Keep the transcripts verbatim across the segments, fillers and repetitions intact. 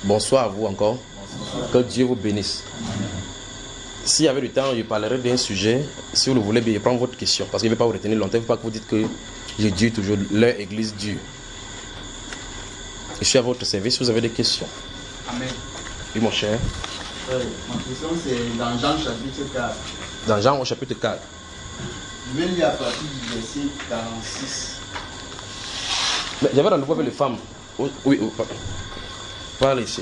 Bonsoir à vous encore. Bonsoir. Que Dieu vous bénisse. S'il y avait du temps, je parlerai d'un sujet. Si vous le voulez, je prends votre question. Parce que je ne vais pas vous retenir longtemps. Il ne faut pas que vous dites que je dis toujours leur église Dieu. Je suis à votre service si vous avez des questions. Amen. Oui, mon cher. Euh, ma question, c'est dans Jean chapitre quatre. Dans Jean au chapitre quatre. Je vais lire à partir du verset quarante-six. Mais j'avais rendez-vous avec les femmes. Oui, oui, parlez ici.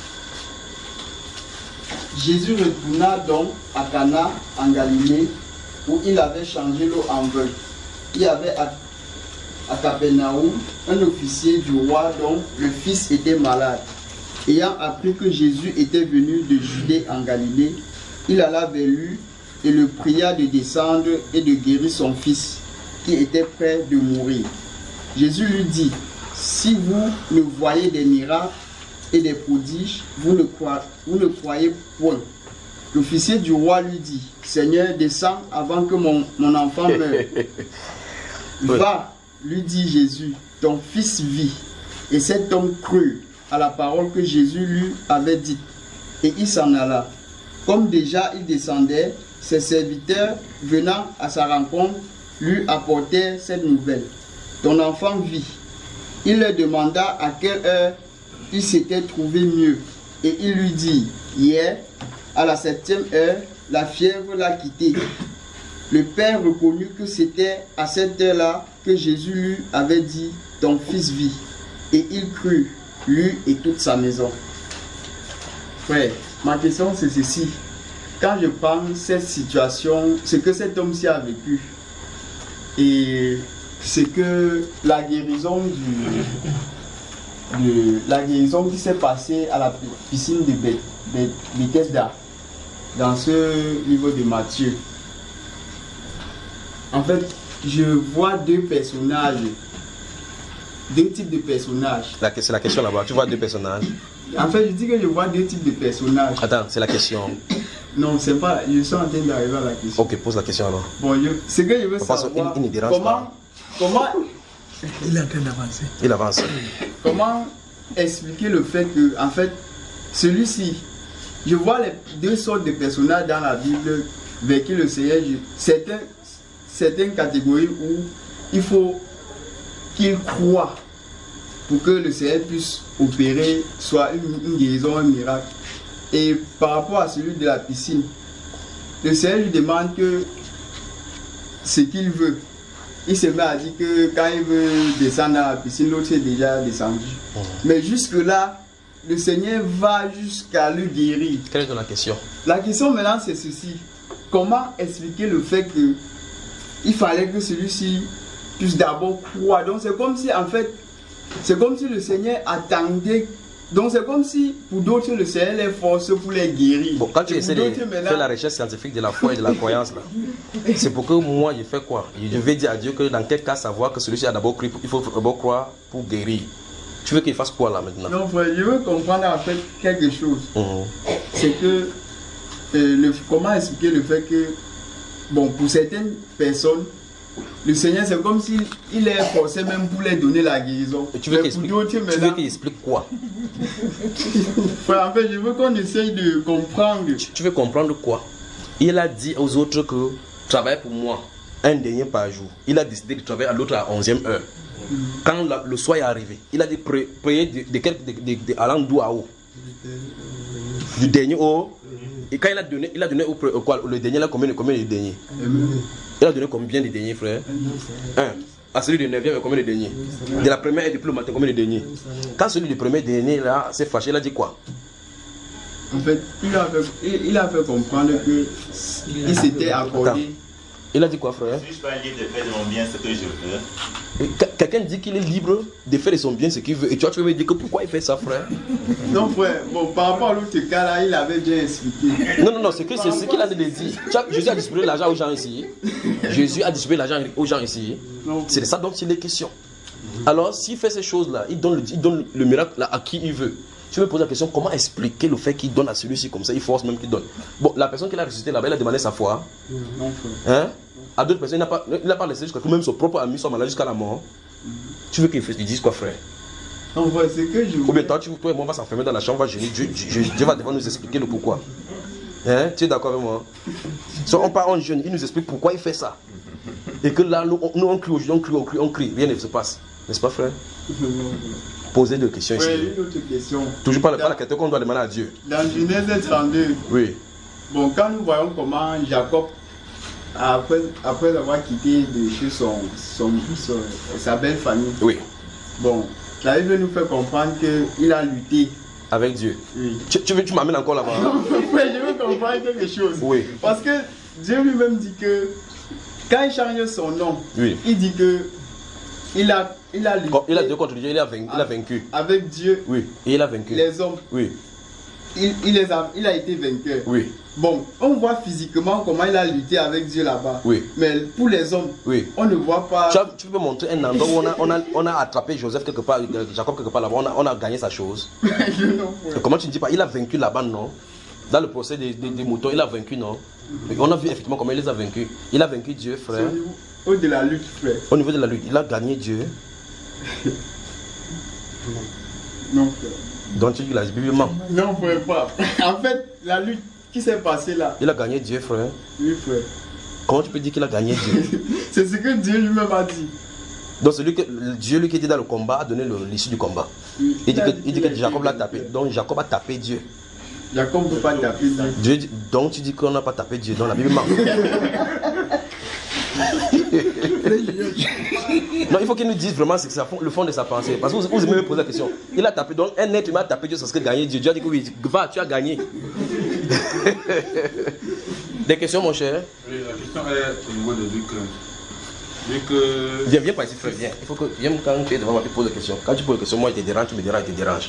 Jésus retourna donc à Cana en Galilée, où il avait changé l'eau en vin. Il y avait à, à Capernaum un officier du roi dont le fils était malade. Ayant appris que Jésus était venu de Judée en Galilée, il alla vers lui et le pria de descendre et de guérir son fils, qui était près de mourir. Jésus lui dit, si vous ne voyez des miracles et des prodiges, vous ne croyez, vous ne croyez point. L'officier du roi lui dit, Seigneur, descends avant que mon, mon enfant meure. Va, lui dit Jésus, ton fils vit. Et cet homme crut à la parole que Jésus lui avait dite. Et il s'en alla. Comme déjà il descendait, ses serviteurs, venant à sa rencontre, lui apportèrent cette nouvelle. Ton enfant vit. Il leur demanda à quelle heure il s'était trouvé mieux. Et il lui dit, hier, à la septième heure, la fièvre l'a quitté. Le père reconnut que c'était à cette heure-là que Jésus lui avait dit, ton fils vit. Et il crut, lui et toute sa maison. Frère, ma question c'est ceci. Quand je pense cette situation, ce que cet homme-ci a vécu, et c'est que la guérison du, de, la guérison qui s'est passée à la piscine de Bethesda, dans ce livre de Matthieu. En fait, je vois deux personnages, deux types de personnages. C'est la question là-bas, tu vois deux personnages. En fait, je dis que je vois deux types de personnages. Attends, c'est la question. Non, c'est pas, je suis en train d'arriver à la question. Ok, pose la question alors. Bon, je, ce que je veux savoir, il, il comment, pas. comment... Il est en train d'avancer. Il avance. Comment expliquer le fait que, en fait, celui-ci, je vois les deux sortes de personnages dans la Bible vers qui le Seigneur, certains, certaines catégories où il faut qu'il croit pour que le Seigneur puisse opérer soit une, une guérison, un miracle. Et par rapport à celui de la piscine, le Seigneur lui demande que ce qu'il veut. Il se met à dire que quand il veut descendre dans la piscine, l'autre est déjà descendu. Mmh. Mais jusque-là, le Seigneur va jusqu'à le guérir. Quelle est la question? La question maintenant c'est ceci. Comment expliquer le fait que il fallait que celui-ci puisse d'abord croire? Donc c'est comme si en fait, c'est comme si le Seigneur attendait. Donc c'est comme si pour d'autres le Seigneur les force pour les guérir. Bon, quand tu essaies de maintenant... faire la recherche scientifique de la foi et de la croyance là, c'est pour que moi je fais quoi? Je vais dire à Dieu que dans quel cas savoir que celui-ci a d'abord cru, il faut d'abord croire pour guérir. Tu veux qu'il fasse quoi là maintenant? Non frère, je veux comprendre en fait quelque chose. Mm-hmm. C'est que euh, le, comment expliquer le fait que bon pour certaines personnes le Seigneur, c'est comme s'il il est forcé même pour les donner la guérison. Et tu veux qu'il explique, maintenant... qu explique quoi? Enfin, en fait, je veux qu'on essaye de comprendre. Tu, tu veux comprendre quoi? Il a dit aux autres que travaille pour moi un dernier par jour. Il a décidé de travailler à l'autre à onzième heure. Mm-hmm. Quand la, le soir est arrivé, il a dit prier de, de, de, de, de, de allant d'où à où? Du dernier au. Et quand il a donné, il a donné au, au, quoi, le dernier, là, combien, combien de derniers? Il a donné combien de derniers, frère? Un. À celui du neuvième, combien de derniers? De la première et depuis le matin, combien de derniers? Quand celui du premier dernier, là, s'est fâché, il a dit quoi? En fait, il a fait, il, il a fait comprendre qu'il s'était accordé. Attends. Il a dit quoi, frère? Je suis pas libre de faire de mon bien ce que je veux. Quelqu'un dit qu'il est libre de faire de son bien ce qu'il veut. Et toi, tu veux me dire que pourquoi il fait ça, frère? Non, frère. Bon, par rapport à l'autre cas là, il avait bien expliqué. Non, non, non, c'est que c'est ce qu'il a dit. Jésus a distribué l'argent aux gens ici. Jésus a distribué l'argent aux gens ici. C'est de ça dont il est question. Alors, s'il fait ces choses-là, il donne le, il donne le miracle là, à qui il veut. Tu me poses la question, comment expliquer le fait qu'il donne à celui-ci comme ça? Il force même qu'il donne. Bon, la personne qui l'a ressuscité là-bas, il a demandé sa foi. Non, frère. Hein? À d'autres personnes, il n'a pas, pas laissé jusqu'à que même son propre ami soit malade jusqu'à la mort. Mm-hmm. Tu veux qu'il dise quoi, frère? On voit ce que je Ou bien toi, tu, toi et moi, on va s'enfermer dans la chambre, on va gêner. Dieu, Dieu, Dieu va devoir nous expliquer le pourquoi. Hein? Tu es d'accord avec moi? So, on part en jeune, il nous explique pourquoi il fait ça. Et que là, nous, on, nous, on crie aujourd'hui, on crie, on crie, on crie, rien ne se passe. N'est-ce pas, frère? Poser des questions ici. Oui, une autre question. Toujours pas, pas la question qu'on doit demander à Dieu. Dans Genèse trente-deux, Oui. bon, quand nous voyons comment Jacob, après, après avoir quitté de chez son, son, son, sa belle famille, Oui. bon, la Bible nous fait comprendre qu'il a lutté. Avec Dieu. Oui. Tu, tu veux, tu m'amènes encore là-bas? Oui, je veux comprendre quelque chose. Oui. Parce que Dieu lui-même dit que quand il change son nom, Oui. il dit que il a, il a lutté. Il a Dieu contre Dieu, il a vaincu. Il a vaincu. Avec Dieu, Oui. Et il a vaincu. les hommes, Oui. il, il, les a, il a été vainqueur. Oui. Bon, on voit physiquement comment il a lutté avec Dieu là-bas. Oui. Mais pour les hommes, Oui. on ne voit pas. Tu, as, tu peux montrer un endroit où on a, on a, on a attrapé Joseph quelque part, Jacob quelque part là-bas, on a, on a gagné sa chose. Non, Comment tu ne dis pas? Il a vaincu là-bas, non? Dans le procès des, des, des moutons, il a vaincu, non? Mais on a vu effectivement comment il les a vaincus. Il a vaincu Dieu, C'est frère. au niveau- au de la lutte, frère. Au niveau de la lutte, il a gagné Dieu. Non, frère. Donc tu dis la Bible ment. Non, frère, pas. En fait, la lutte qui s'est passée là, Il a gagné Dieu, frère. oui, frère. Comment tu peux dire qu'il a gagné Dieu? C'est ce que Dieu lui-même a dit. Donc celui que, Dieu, lui qui était dans le combat, a donné le- l'issue du combat. Oui. Il dit a que, dit il dit qu'il que a Jacob été l'a vainqueur. tapé. Donc Jacob a tapé Dieu. Jacob ne peut pas taper Dieu. Dieu dit- donc tu dis qu'on n'a pas tapé Dieu. Donc la Bible ment. Non, il faut qu'il nous dise vraiment c'est ça, le fond de sa pensée. Parce que vous, vous aimez me poser la question. Il a tapé, donc un être humain a tapé Dieu, c'est ce que gagner Dieu. Dieu a dit que oui, va, tu as gagné. Des questions, mon cher? Oui, la question est au niveau de Luc. Luc. euh, Viens, viens pas ici, frère, viens. Il faut que, viens quand tu es devant moi, tu poses des questions. Quand tu poses des questions, moi, je te dérange, tu me déranges, je te dérange.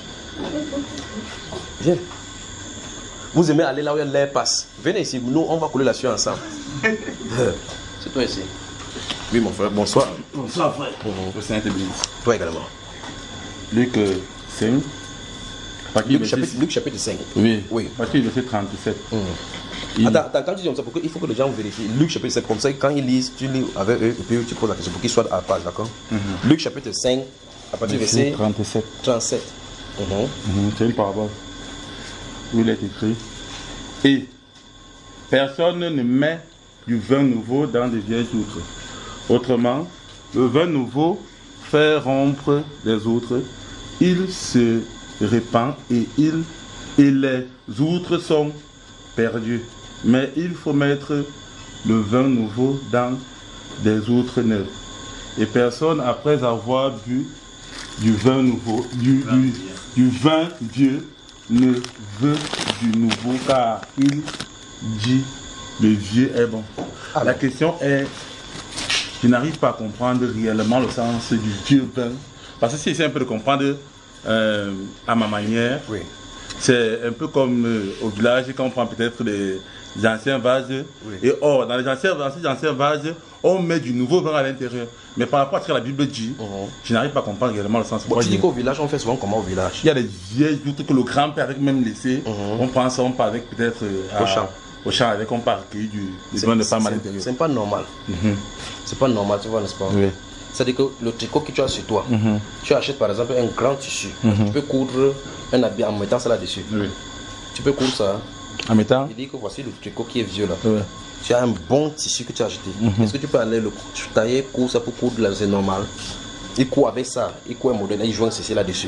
Viens. Vous aimez aller là où l'air passe. Venez ici, nous, on va couler la sueur ensemble. C'est toi ici. Oui, mon frère, bonsoir. Bonsoir, frère. Mhm. Le Seigneur te bénisse. Toi également. Luc euh, cinq. Partie Luc verset- chapitre, Luc chapitre cinq. Oui. Oui. Partie du verset trente-sept. Mhm. Il- Attends, attends, quand tu dis comme ça, pourquoi- il faut que les gens vérifient. Luc chapitre cinq, comme ça, quand ils lisent, tu lis avec eux, et puis tu poses la question pour qu'ils soient à la page, d'accord? Mhm. Luc chapitre cinq, à partir du Verset verset trente-sept. trente-sept. Mhm. Mhm, c'est une parabole où il est écrit. Et personne ne met du vin nouveau dans des vieilles outres. Autrement, le vin nouveau fait rompre les outres, il se répand et, il, et les outres sont perdues. Mais il faut mettre le vin nouveau dans des outres neuves. Et personne, après avoir bu du vin nouveau, du, du, du vin vieux, ne veut du nouveau, car il dit le vieux est bon. Alors. La question est, je n'arrive pas à comprendre réellement le sens du vieux vin. Parce que si j'essaie un peu de comprendre euh, à ma manière, Oui. c'est un peu comme euh, au village, quand on prend peut-être les, les anciens vases, Oui. et or, dans les anciens, dans ces anciens vases, on met du nouveau vin à l'intérieur. Mais par rapport à ce que la Bible dit, Mhm. je n'arrive pas à comprendre réellement le sens. Bon, Moi, tu je- dis qu'au village, on fait souvent comment au village? il y a des vieilles outres que le grand-père avait même laissé. Mhm. On prend ça, on part avec peut-être euh, Au à- champ. Au champ avec, on part recueillir du, du C'est vin de femme à c'est- l'intérieur. c'est pas normal. Mhm. C'est pas normal, tu vois, n'est-ce pas? Oui. C'est-à-dire que le tricot que tu as sur toi, Mhm. tu achètes par exemple un grand tissu. Mhm. Tu peux coudre un habit en mettant ça là-dessus. Oui. Tu peux coudre ça. En mettant. Il dit que voici le tricot qui est vieux là. Oui. Tu as un bon tissu que tu as acheté. Mhm. Est-ce que tu peux aller le tailler, coudre ça pour coudre là, c'est normal. Il coud avec ça, il coud un modèle, il joint ceci là-dessus.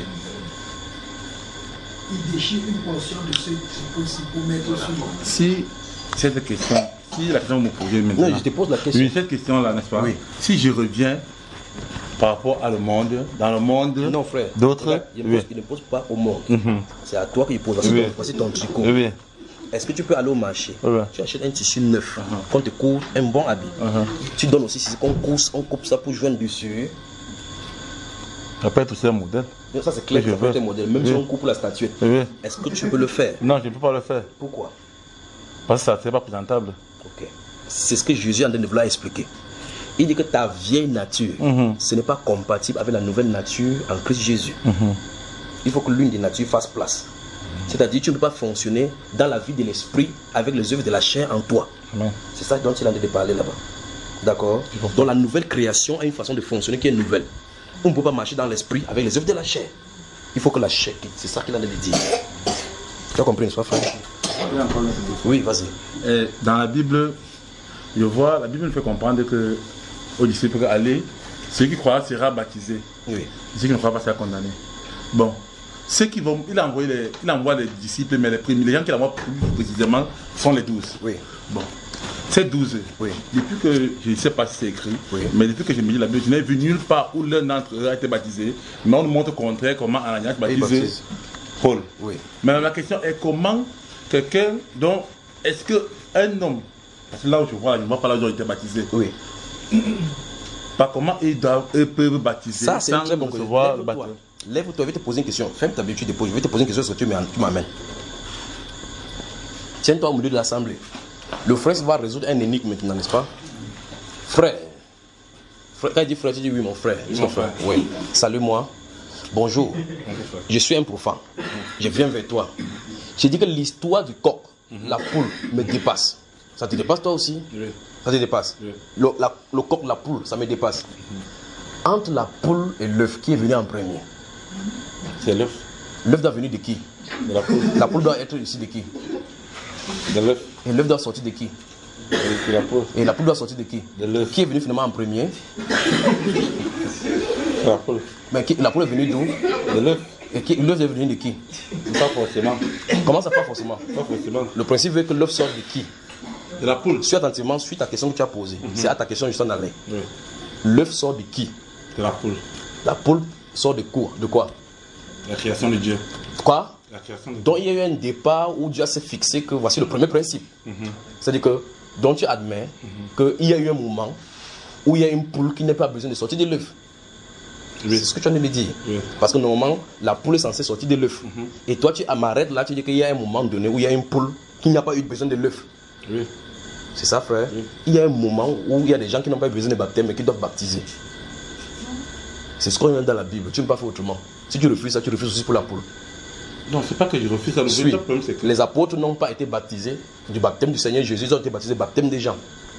Il déchire une portion de ce tricot pour mettre sur le... Si cette question, si la question que vous me posez maintenant. Non, je te pose la question. Oui, cette question-là, n'est-ce pas? Oui. Si je reviens par rapport à le monde, dans le monde. Non, frère. D'autres. Regarde, Il ne Oui. pose, il ne pose pas au monde. Mhm. C'est à toi qu'il pose. Voici, Oui. ton, voici ton tricot. Oui. Est-ce que tu peux aller au marché? Oui. Tu achètes un tissu neuf, qu'on te couvre un bon habit. Mhm. Tu donnes aussi, c'est qu'on coupe, on coupe ça pour joindre dessus. Ça peut être aussi un modèle. Donc ça c'est clair, Oui, ça je peut être veux. un modèle. Même Oui. si on coupe la statuette. Oui. Est-ce que tu peux le faire? Non, je ne peux pas le faire. Pourquoi? Parce que ça n'est pas présentable. Ok. C'est ce que Jésus est en train de vouloir expliquer. Il dit que ta vieille nature, Mhm. ce n'est pas compatible avec la nouvelle nature en Christ Jésus. Mhm. Il faut que l'une des natures fasse place. C'est-à-dire tu ne peux pas fonctionner dans la vie de l'esprit avec les œuvres de la chair en toi. Amen. C'est ça dont il est en train de parler là-bas. D'accord? Donc la nouvelle création a une façon de fonctionner qui est nouvelle. On ne peut pas marcher dans l'esprit avec les œuvres de la chair. Il faut que la chair quitte. C'est ça qu'il a dit. Tu as compris, n'est-ce pas, frère? Oui, vas-y. Et dans la Bible, je vois, la Bible nous fait comprendre que aux disciples aller, celui qui croira sera baptisé. Oui. Celui qui ne croira pas sera condamné. Bon, ceux qui vont, il envoie les, il envoie les disciples, mais les premiers, les gens qu'il envoie plus précisément sont les douze. Oui. Bon, ces douze. Oui. Depuis que je ne sais pas si c'est écrit, oui. mais depuis que je me dis la Bible, je n'ai vu nulle part où l'un d'entre eux a été baptisé. Mais on nous montre au contraire comment Ananias baptisé Paul. Oui. Mais la question est comment quelqu'un dont est-ce qu'un homme, parce que là où je vois, je ne vois pas là où ils ont été baptisés. Oui. Pas comment ils, doivent, ils peuvent baptiser. Ça, c'est sans très bon. recevoir le Lève-toi. baptême. Lève-toi, je vais te poser une question. Ferme ta Bible, tu déposes. Je vais te poser une question sur ce que tu m'amènes. Tiens-toi au milieu de l'assemblée. Le frère va résoudre un énigme maintenant, n'est-ce pas? Frère. frère. Quand il dit frère, tu dis oui, mon frère. Oui, mon frère. Oui. Salut-moi. Bonjour. Je suis un profane. Je viens vers toi. Je dis que l'histoire du coq, mm-hmm. la poule, me dépasse. Ça te dépasse toi aussi? Oui. Ça te dépasse? Oui. Le, la, le coq, la poule, ça me dépasse. Mm-hmm. Entre la poule et l'œuf, qui est venu en premier? C'est l'œuf. L'œuf doit venir de qui? De la poule. La poule doit être ici de qui? De l'œuf. Et l'œuf doit sortir de qui? De la poule. Et la poule doit sortir de qui? De l'œuf. Qui est venu finalement en premier? De la poule. Mais qui, la poule est venue d'où? De l'œuf. Et qui, l'œuf est venu de qui? Pas forcément. Comment ça, pas forcément? Pas forcément. Le principe veut que l'œuf sorte de qui? De la poule. Suis attentivement, suis ta question que tu as posée. Mm-hmm. C'est à ta question que je t'en allais. Oui. L'œuf sort de qui? De la poule. La poule sort de quoi? De quoi? La création de Dieu. Quoi? La création de Dieu. Donc il y a eu un départ où Dieu s'est fixé que voici le premier principe. Mm-hmm. C'est-à-dire que, donc tu admets mm-hmm. qu'il y a eu un moment où il y a une poule qui n'a pas besoin de sortir de l'œuf. Oui. C'est ce que tu as de me dire. Oui. Parce que normalement, la poule est censée sortir de l'œuf. Mm-hmm. Et toi, tu m'arrêtes là, tu dis qu'il y a un moment donné où il y a une poule qui n'a pas eu besoin de l'œuf. Oui. C'est ça, frère. Oui. Il y a un moment où il y a des gens qui n'ont pas besoin de baptême mais qui doivent baptiser. C'est ce qu'on a dans la Bible. Tu ne peux pas faire autrement. Si tu refuses ça, tu refuses aussi pour la poule. Non, c'est pas que je refuse ça. Le Suis. problème, c'est que les apôtres n'ont pas été baptisés du baptême du Seigneur Jésus, ils ont été baptisés du baptême des gens.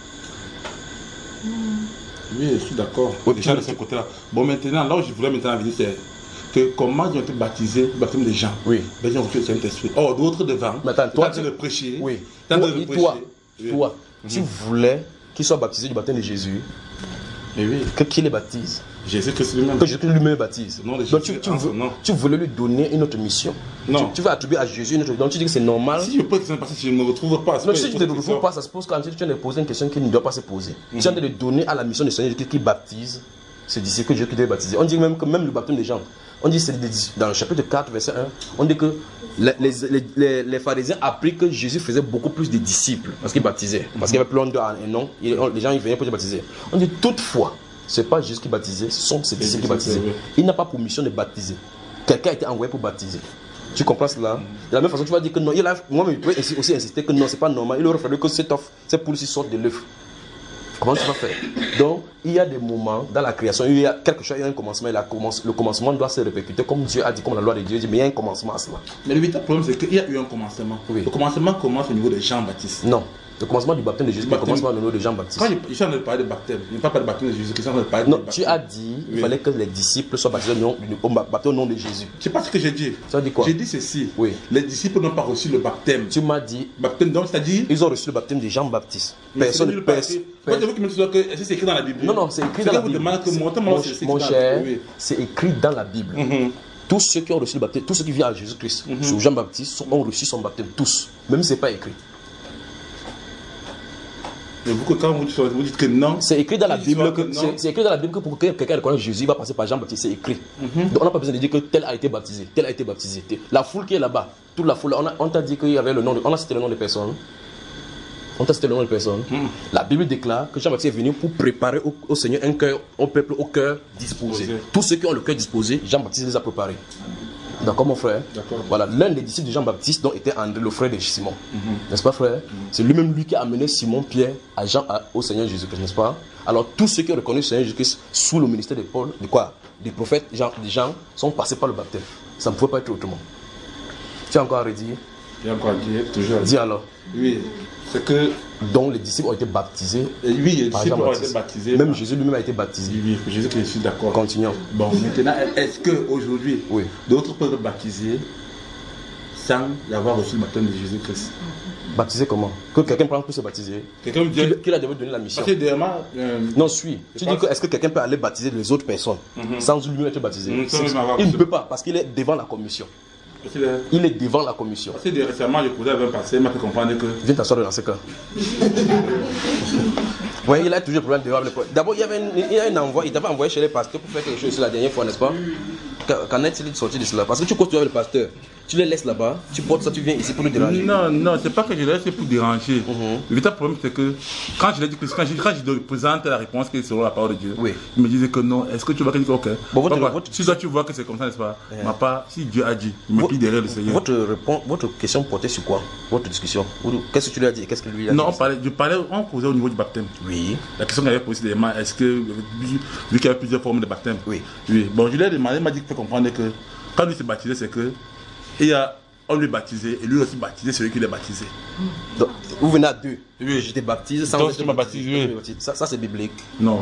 Oui, je suis d'accord. Oui, Déjà de ce côté-là. Bon, maintenant, là où je voulais maintenant venir, c'est que comment ils ont été baptisés du baptême des gens. Oui. Ben, ils ont reçu le Saint-Esprit. Oh, d'autres devant. Mais attends, toi, tu as de le prêcher. Oui. Tu as de toi, le prêcher. Toi, oui. toi mm-hmm. tu voulais qu'ils soient baptisés du baptême de Jésus. Et oui. Que qui les baptise? Jésus-Christ lui-même. Que Jésus lui-même baptise. Non, donc tu, tu, veux, tu voulais lui donner une autre mission. Non. Tu, tu veux attribuer à Jésus une autre mission. Donc tu dis que c'est normal. Si je pose une question, je ne me retrouve pas. Non, si tu ne te retrouves pas, ça se pose quand tu viens de poser une question qui ne doit pas se poser. Mm-hmm. Tu viens de donner à la mission du Seigneur qui baptise ses disciples que Jésus devait baptiser. On dit même que même le baptême des gens, on dit c'est dans le chapitre quatre, verset un, on dit que les, les, les, les pharisiens apprirent que Jésus faisait beaucoup plus de disciples parce qu'il baptisait. Mm-hmm. Parce qu'il y avait plein de noms, les gens ils venaient pour se baptiser. On dit toutefois, ce n'est pas Jésus qui baptisait, ce sont ses disciples qui baptisaient. Il n'a pas pour mission de baptiser. Quelqu'un a été envoyé pour baptiser. Tu comprends cela? De la même façon, tu vas dire que non. Il a, moi, je peux aussi insister que non, ce n'est pas normal. Il aurait fallu que cette offre, cette poule-ci sorte de l'œuf. Comment tu vas faire? Donc, il y a des moments dans la création, il y a quelque chose, il y a un commencement, et la commence, le commencement doit se répercuter comme Dieu a dit, comme la loi de Dieu dit, mais il y a un commencement à cela. Mais le véritable problème, c'est qu'il y a eu un commencement. Oui. Le commencement commence au niveau de Jean-Baptiste. Non. Le commencement du baptême de Jésus commence par le nom de Jean-Baptiste. Quand je suis en train de parler de baptême, je ne parle pas de baptême de Jésus, je suis en train de parler de non, baptême. Tu as dit qu'il oui. fallait que les disciples soient baptisés au nom, au nom de Jésus. C'est pas ce que j'ai dit. Ça dit quoi? J'ai dit ceci. Oui. Les disciples n'ont pas reçu le baptême. Tu m'as dit. Baptême, donc, c'est-à-dire. Ils ont reçu le baptême de Jean-Baptiste. Personne ne peut. Moi, je veux que me dise que c'est écrit dans la Bible. Non, non, c'est écrit dans la Bible. Mon cher, c'est écrit dans la Bible. Tous ceux qui ont reçu le baptême, tous ceux qui viennent à Jésus-Christ, sur Jean-Baptiste, ont reçu son baptême. Tous. Même si ce n'est pas écrit. Mais vous, quand vous, vous dites que non, c'est écrit dans la Bible que, que c'est écrit dans la Bible que pour que quelqu'un reconnaisse Jésus, il va passer par Jean-Baptiste, c'est écrit. Mm-hmm. Donc on n'a pas besoin de dire que tel a été baptisé, tel a été baptisé. La foule qui est là-bas, toute la foule, on, a, on t'a dit qu'il y avait le nom, de, on a cité le nom de personnes. On t'a cité le nom de personnes. Mm. La Bible déclare que Jean-Baptiste est venu pour préparer au, au Seigneur un cœur, au peuple, au cœur disposé. Posé. Tous ceux qui ont le cœur disposé, Jean-Baptiste les a préparés. D'accord, mon frère? Voilà, l'un des disciples de Jean-Baptiste, dont était André, le frère de Simon. Mm-hmm. N'est-ce pas, frère? Mm-hmm. C'est lui-même lui qui a amené Simon-Pierre à Jean, à, au Seigneur Jésus-Christ, n'est-ce pas? Alors, tous ceux qui ont reconnu le Seigneur Jésus-Christ sous le ministère de Paul, de quoi? Des prophètes, des gens, des gens sont passés par le baptême. Ça ne pouvait pas être autrement. Tu as encore à redire? J'ai encore dit, toujours. Dis alors. Oui, c'est que. Donc les disciples ont été baptisés. Et oui, les par disciples Jean ont été Baptiste. baptisés. Même par- Jésus lui-même a été baptisé. Oui, oui, Jésus que je suis d'accord. Continuons. Bon, maintenant, est-ce qu'aujourd'hui, Oui. d'autres peuvent être baptisés sans avoir reçu le baptême de Jésus-Christ? Baptisé comment? Que quelqu'un peut se baptiser. Quelqu'un me dit. Qui, qui a donné la mission? Parce que dernièrement, euh, Non, suis. Tu pense- dis que est-ce que quelqu'un peut aller baptiser les autres personnes Mhm. sans lui-même être baptisé? Mhm, sans C'est- même avoir Il ne reçu. peut pas parce qu'il est devant la commission. parce que, euh, Il est devant la commission. parce que de- récemment, je causais avec un pasteur, il m'a fait comprendre que. Viens t'asseoir dans ce cas. Oui, il a toujours le problème devant le. D'abord, il y avait une- il y a un envoi, il t'avait envoyé chez les pasteurs pour faire quelque chose la dernière fois, n'est-ce pas? Qu'en- Qu'en est-il sorti de cela? Parce que tu continues avec le pasteur, tu les laisses là-bas, tu portes ça, tu viens ici pour nous déranger. Non, non, c'est pas que je l'ai laissé pour déranger. Mhm. Le véritable problème, c'est que quand je l'ai dit, que quand je, quand je lui présente la réponse qui est selon la parole de Dieu, Oui. il me disait que non. Est-ce que tu vois que je dis ok? Bon, votre- Papa, votre- si toi tu vois que c'est comme ça, n'est-ce pas? Yeah. Ma part, si Dieu a dit, il me Vo- plie derrière le Seigneur. Votre, réponse, votre question portait sur quoi? Votre discussion? Ou- Qu'est-ce que tu lui as dit? Qu'est-ce que lui a Non, on dit? parlait, je parlais, on causait au niveau du baptême. Oui. La question qu'il avait posée, c'était est-ce que, vu vu qu'il y avait plusieurs formes de baptême, Oui. oui. Bon, je lui ai demandé, il m'a dit qu'il faut comprendre que quand lui s'est baptisé, c'est que il y a, on lui est baptisé et lui aussi baptisé, celui qui l'est baptisé. Donc, vous venez à deux. Oui, je te baptise sans Donc, être tu m'as baptisé. Ça, ça c'est biblique. Non,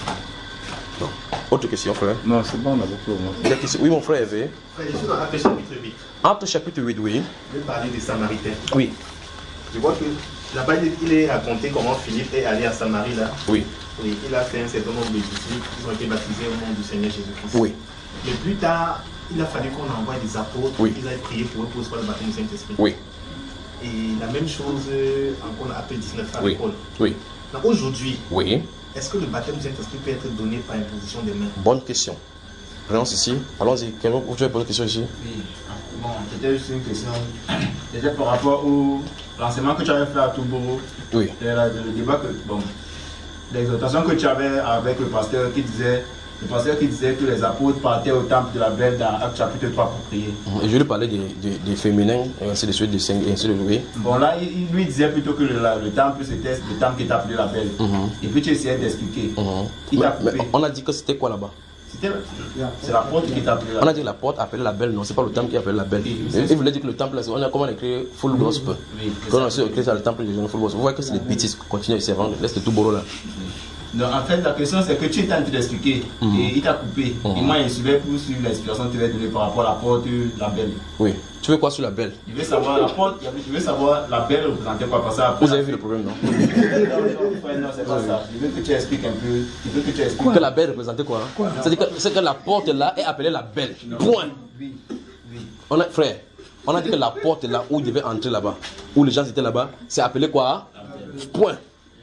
Non. Autre question, frère. non, c'est bon, on a beaucoup au moins. Des questions? Oui, mon frère Hervé. Frère, je suis dans Actes chapitre huit. Acte chapitre huit, oui. Je vais parler des Samaritains. Oui. Je vois que là-bas, il est raconté comment Philippe est allé à Samarie là. Oui. Oui, il a fait un certain nombre de disciples qui ont été baptisés au nom du Seigneur Jésus-Christ. Oui. Mais plus tard, il a fallu qu'on envoie des apôtres. Oui. Il a prié pour eux pour recevoir le baptême du Saint-Esprit. Oui. Et la même chose euh, encore en Acte dix-neuf avec Oui. Paul. Oui. Donc, aujourd'hui, Oui. est-ce que le baptême du Saint-Esprit peut être donné par imposition des mains? Bonne question. Renonce ici. Allons-y. Quelqu'un, vous avez posé une question ici? Oui, bon, c'était juste une question. C'était par rapport au l'enseignement que tu avais fait à Touboro. Oui. C'était la- le débat que, bon, l'exhortation que tu avais avec le pasteur qui disait, le pasteur qui disait que les apôtres partaient au temple de la Belle dans Acte chapitre trois pour prier. Et je lui parlais des, des, des féminins, et ainsi de suite, des cinq, et ainsi de suite. Bon, là, il, il lui disait plutôt que le, la- le temple, c'était le temple qui était appelé la Belle. Mhm. Et puis tu essayais d'expliquer. Mhm. Il Mais, t'a mais coupé. on a dit que c'était quoi là-bas? C'était, c'est la porte qui était appelée la On a Belle. dit que la porte appelée la belle, non, c'est pas le temple qui appelle la belle. Oui, Il il voulait dire que le temple, là, c'est- on a comment écrit full gospel. Oui, c'est Quand on a ça. écrit ça, le temple de Jésus full gospel. Vous voyez que c'est des bêtises. Continuez ici avant, laisse le tout bourreau là. Donc en fait, la question c'est que tu étais en train d'expliquer Mhm. et il t'a coupé. Mhm. Et moi, il suivait pour suivre l'explication que tu avais donnée par rapport à la porte de la Belle. Oui. Tu veux quoi sur la belle? Je veux savoir la porte, je veux savoir la Belle représentait quoi. Parce que après, Vous avez vu le problème, non? Non, non, frère, non, c'est pas ça. Je veux que tu expliques un peu. Je veux que tu expliques. Que la belle représentait quoi? Hein? C'est-à-dire que, c'est que la porte là est appelée la belle. Point. Oui, oui. On a, frère, on a dit que la porte là où il devait entrer là-bas, où les gens étaient là-bas, c'est appelé quoi? Point.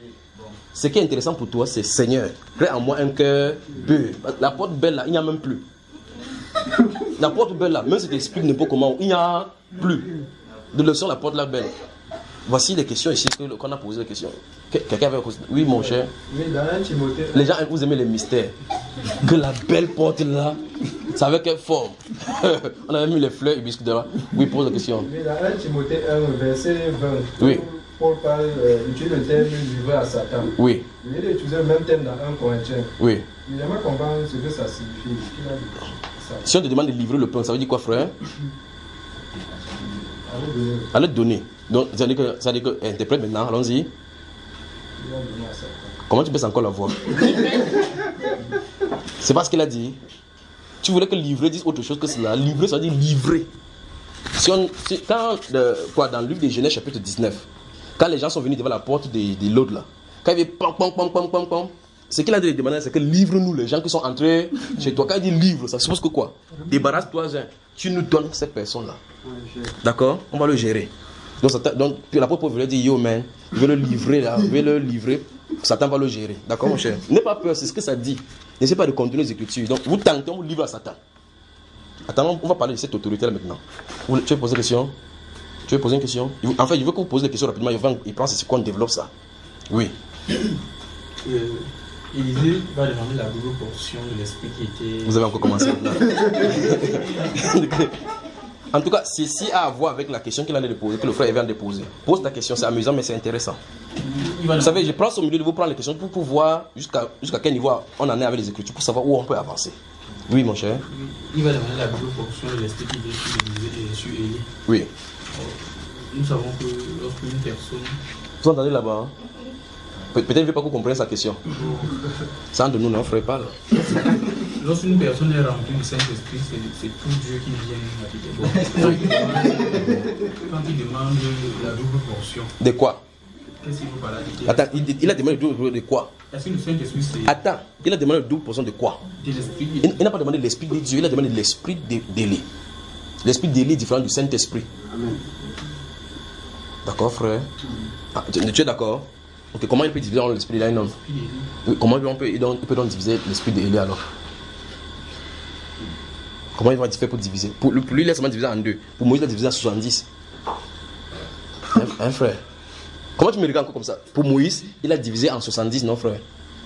Ce qui est intéressant pour toi, c'est Seigneur, crée en moi un cœur pur. La porte belle là, il n'y a même plus. La porte belle là, même si tu expliques n'importe comment, il n'y a plus de leçon la porte là belle. Voici les questions ici que- qu'on a posé les questions. Que- Quelqu'un avait posé. Oui, mon cher. Oui, dans un Timothée. Les gens, vous aimez les mystères. Que la belle porte là, ça avait quelle forme? On avait mis les fleurs hibiscus devant. Oui, pose la question. Oui, dans un Timothée un, verset vingt. Oui. Paul parle, euh, utilise le terme livré à Satan. Oui, Il a utilisé le même terme dans un Corinthiens. oui. Il aimerait comprendre ce que ça signifie. Ce qu'il a dit. Ça. Si on te demande de livrer le pain, ça veut dire quoi, frère? À vous donner. Allez te donner. Donc, ça veut dire que, ça veut dire que, interprète maintenant, allons-y. Il a donné à Satan. Comment tu baisses encore la voix? C'est pas ce qu'il a dit. Tu voulais que livrer dise autre chose que cela. Livrer, ça veut dire livrer. Si on, si- quand, euh, quoi, dans le livre de Genèse, chapitre dix-neuf, quand les gens sont venus devant la porte de, de l'autre là, quand il dit pam, pam, pam, pam, pam, pam, ce qu'il a dit de demander, c'est que livre-nous les gens qui sont entrés chez toi. Quand il dit livre, ça suppose que quoi? Débarrasse-toi-en. Tu nous donnes cette personne-là. D'accord? On va le gérer. Donc, Satan, donc puis l'apôtre Paul veut dire, yo man, je vais le livrer là, je vais le livrer. Satan va le gérer. D'accord, mon cher? N'aie pas peur, c'est ce que ça dit. N'essayez pas de contourner les Écritures. Donc, vous tentez, on vous livre à Satan. Attends, on va parler de cette autorité-là maintenant. Vous- tu veux poser une question? Tu veux poser une question? Il- En fait, je veux que vous posez des questions rapidement. Il, va, il pense c'est quoi on développe ça. Oui. Euh, Élisée va demander la double portion de l'esprit qui était. Vous avez encore commencé maintenant. En tout cas, ceci a à voir avec la question qu'il allait de poser, que le frère vient de poser. Pose ta question, c'est amusant, mais c'est intéressant. Il va Vous savez, je prends ce milieu de vous prendre les questions pour, pour voir jusqu'à jusqu'à quel niveau on en est avec les Écritures, pour savoir où on peut avancer. Oui, mon cher. Il va demander la double portion de l'esprit qui était sur Élisée et sur Élie. Oui. nous savons que lorsqu'une personne... Vous entendez là-bas, hein? Pe- Peut-être qu'il ne veut pas que vous compreniez sa question. Ça de nous, non, frère, parle. Lorsqu'une personne est remplie du Saint-Esprit, c'est, c'est tout Dieu qui vient habiter. Bon, quand, il demande, quand il demande la double portion, De quoi? qu'est-ce qu'il faut par là dire? Attends, il, il a demandé le double de quoi? Est-ce que le Saint-Esprit, c'est Attends, il a demandé le double portion de quoi? de l'Esprit? Il, il n'a pas demandé l'esprit de Dieu, il a demandé l'esprit de- d'Élie. L'esprit d'Élie est différent du Saint-Esprit. D'accord, frère? Ah, tu, tu es d'accord? Ok, comment il peut diviser entre l'esprit d'Élie et un homme? Oui, comment on peut, il donc- il peut donc diviser l'esprit d'Élie alors? Comment il va faire pour diviser? Pour, pour lui, il a seulement divisé en deux. Pour Moïse, il a divisé en soixante-dix. Hein, hein, frère? Comment tu me regardes encore comme ça? Pour Moïse, il a divisé en soixante-dix, non, frère?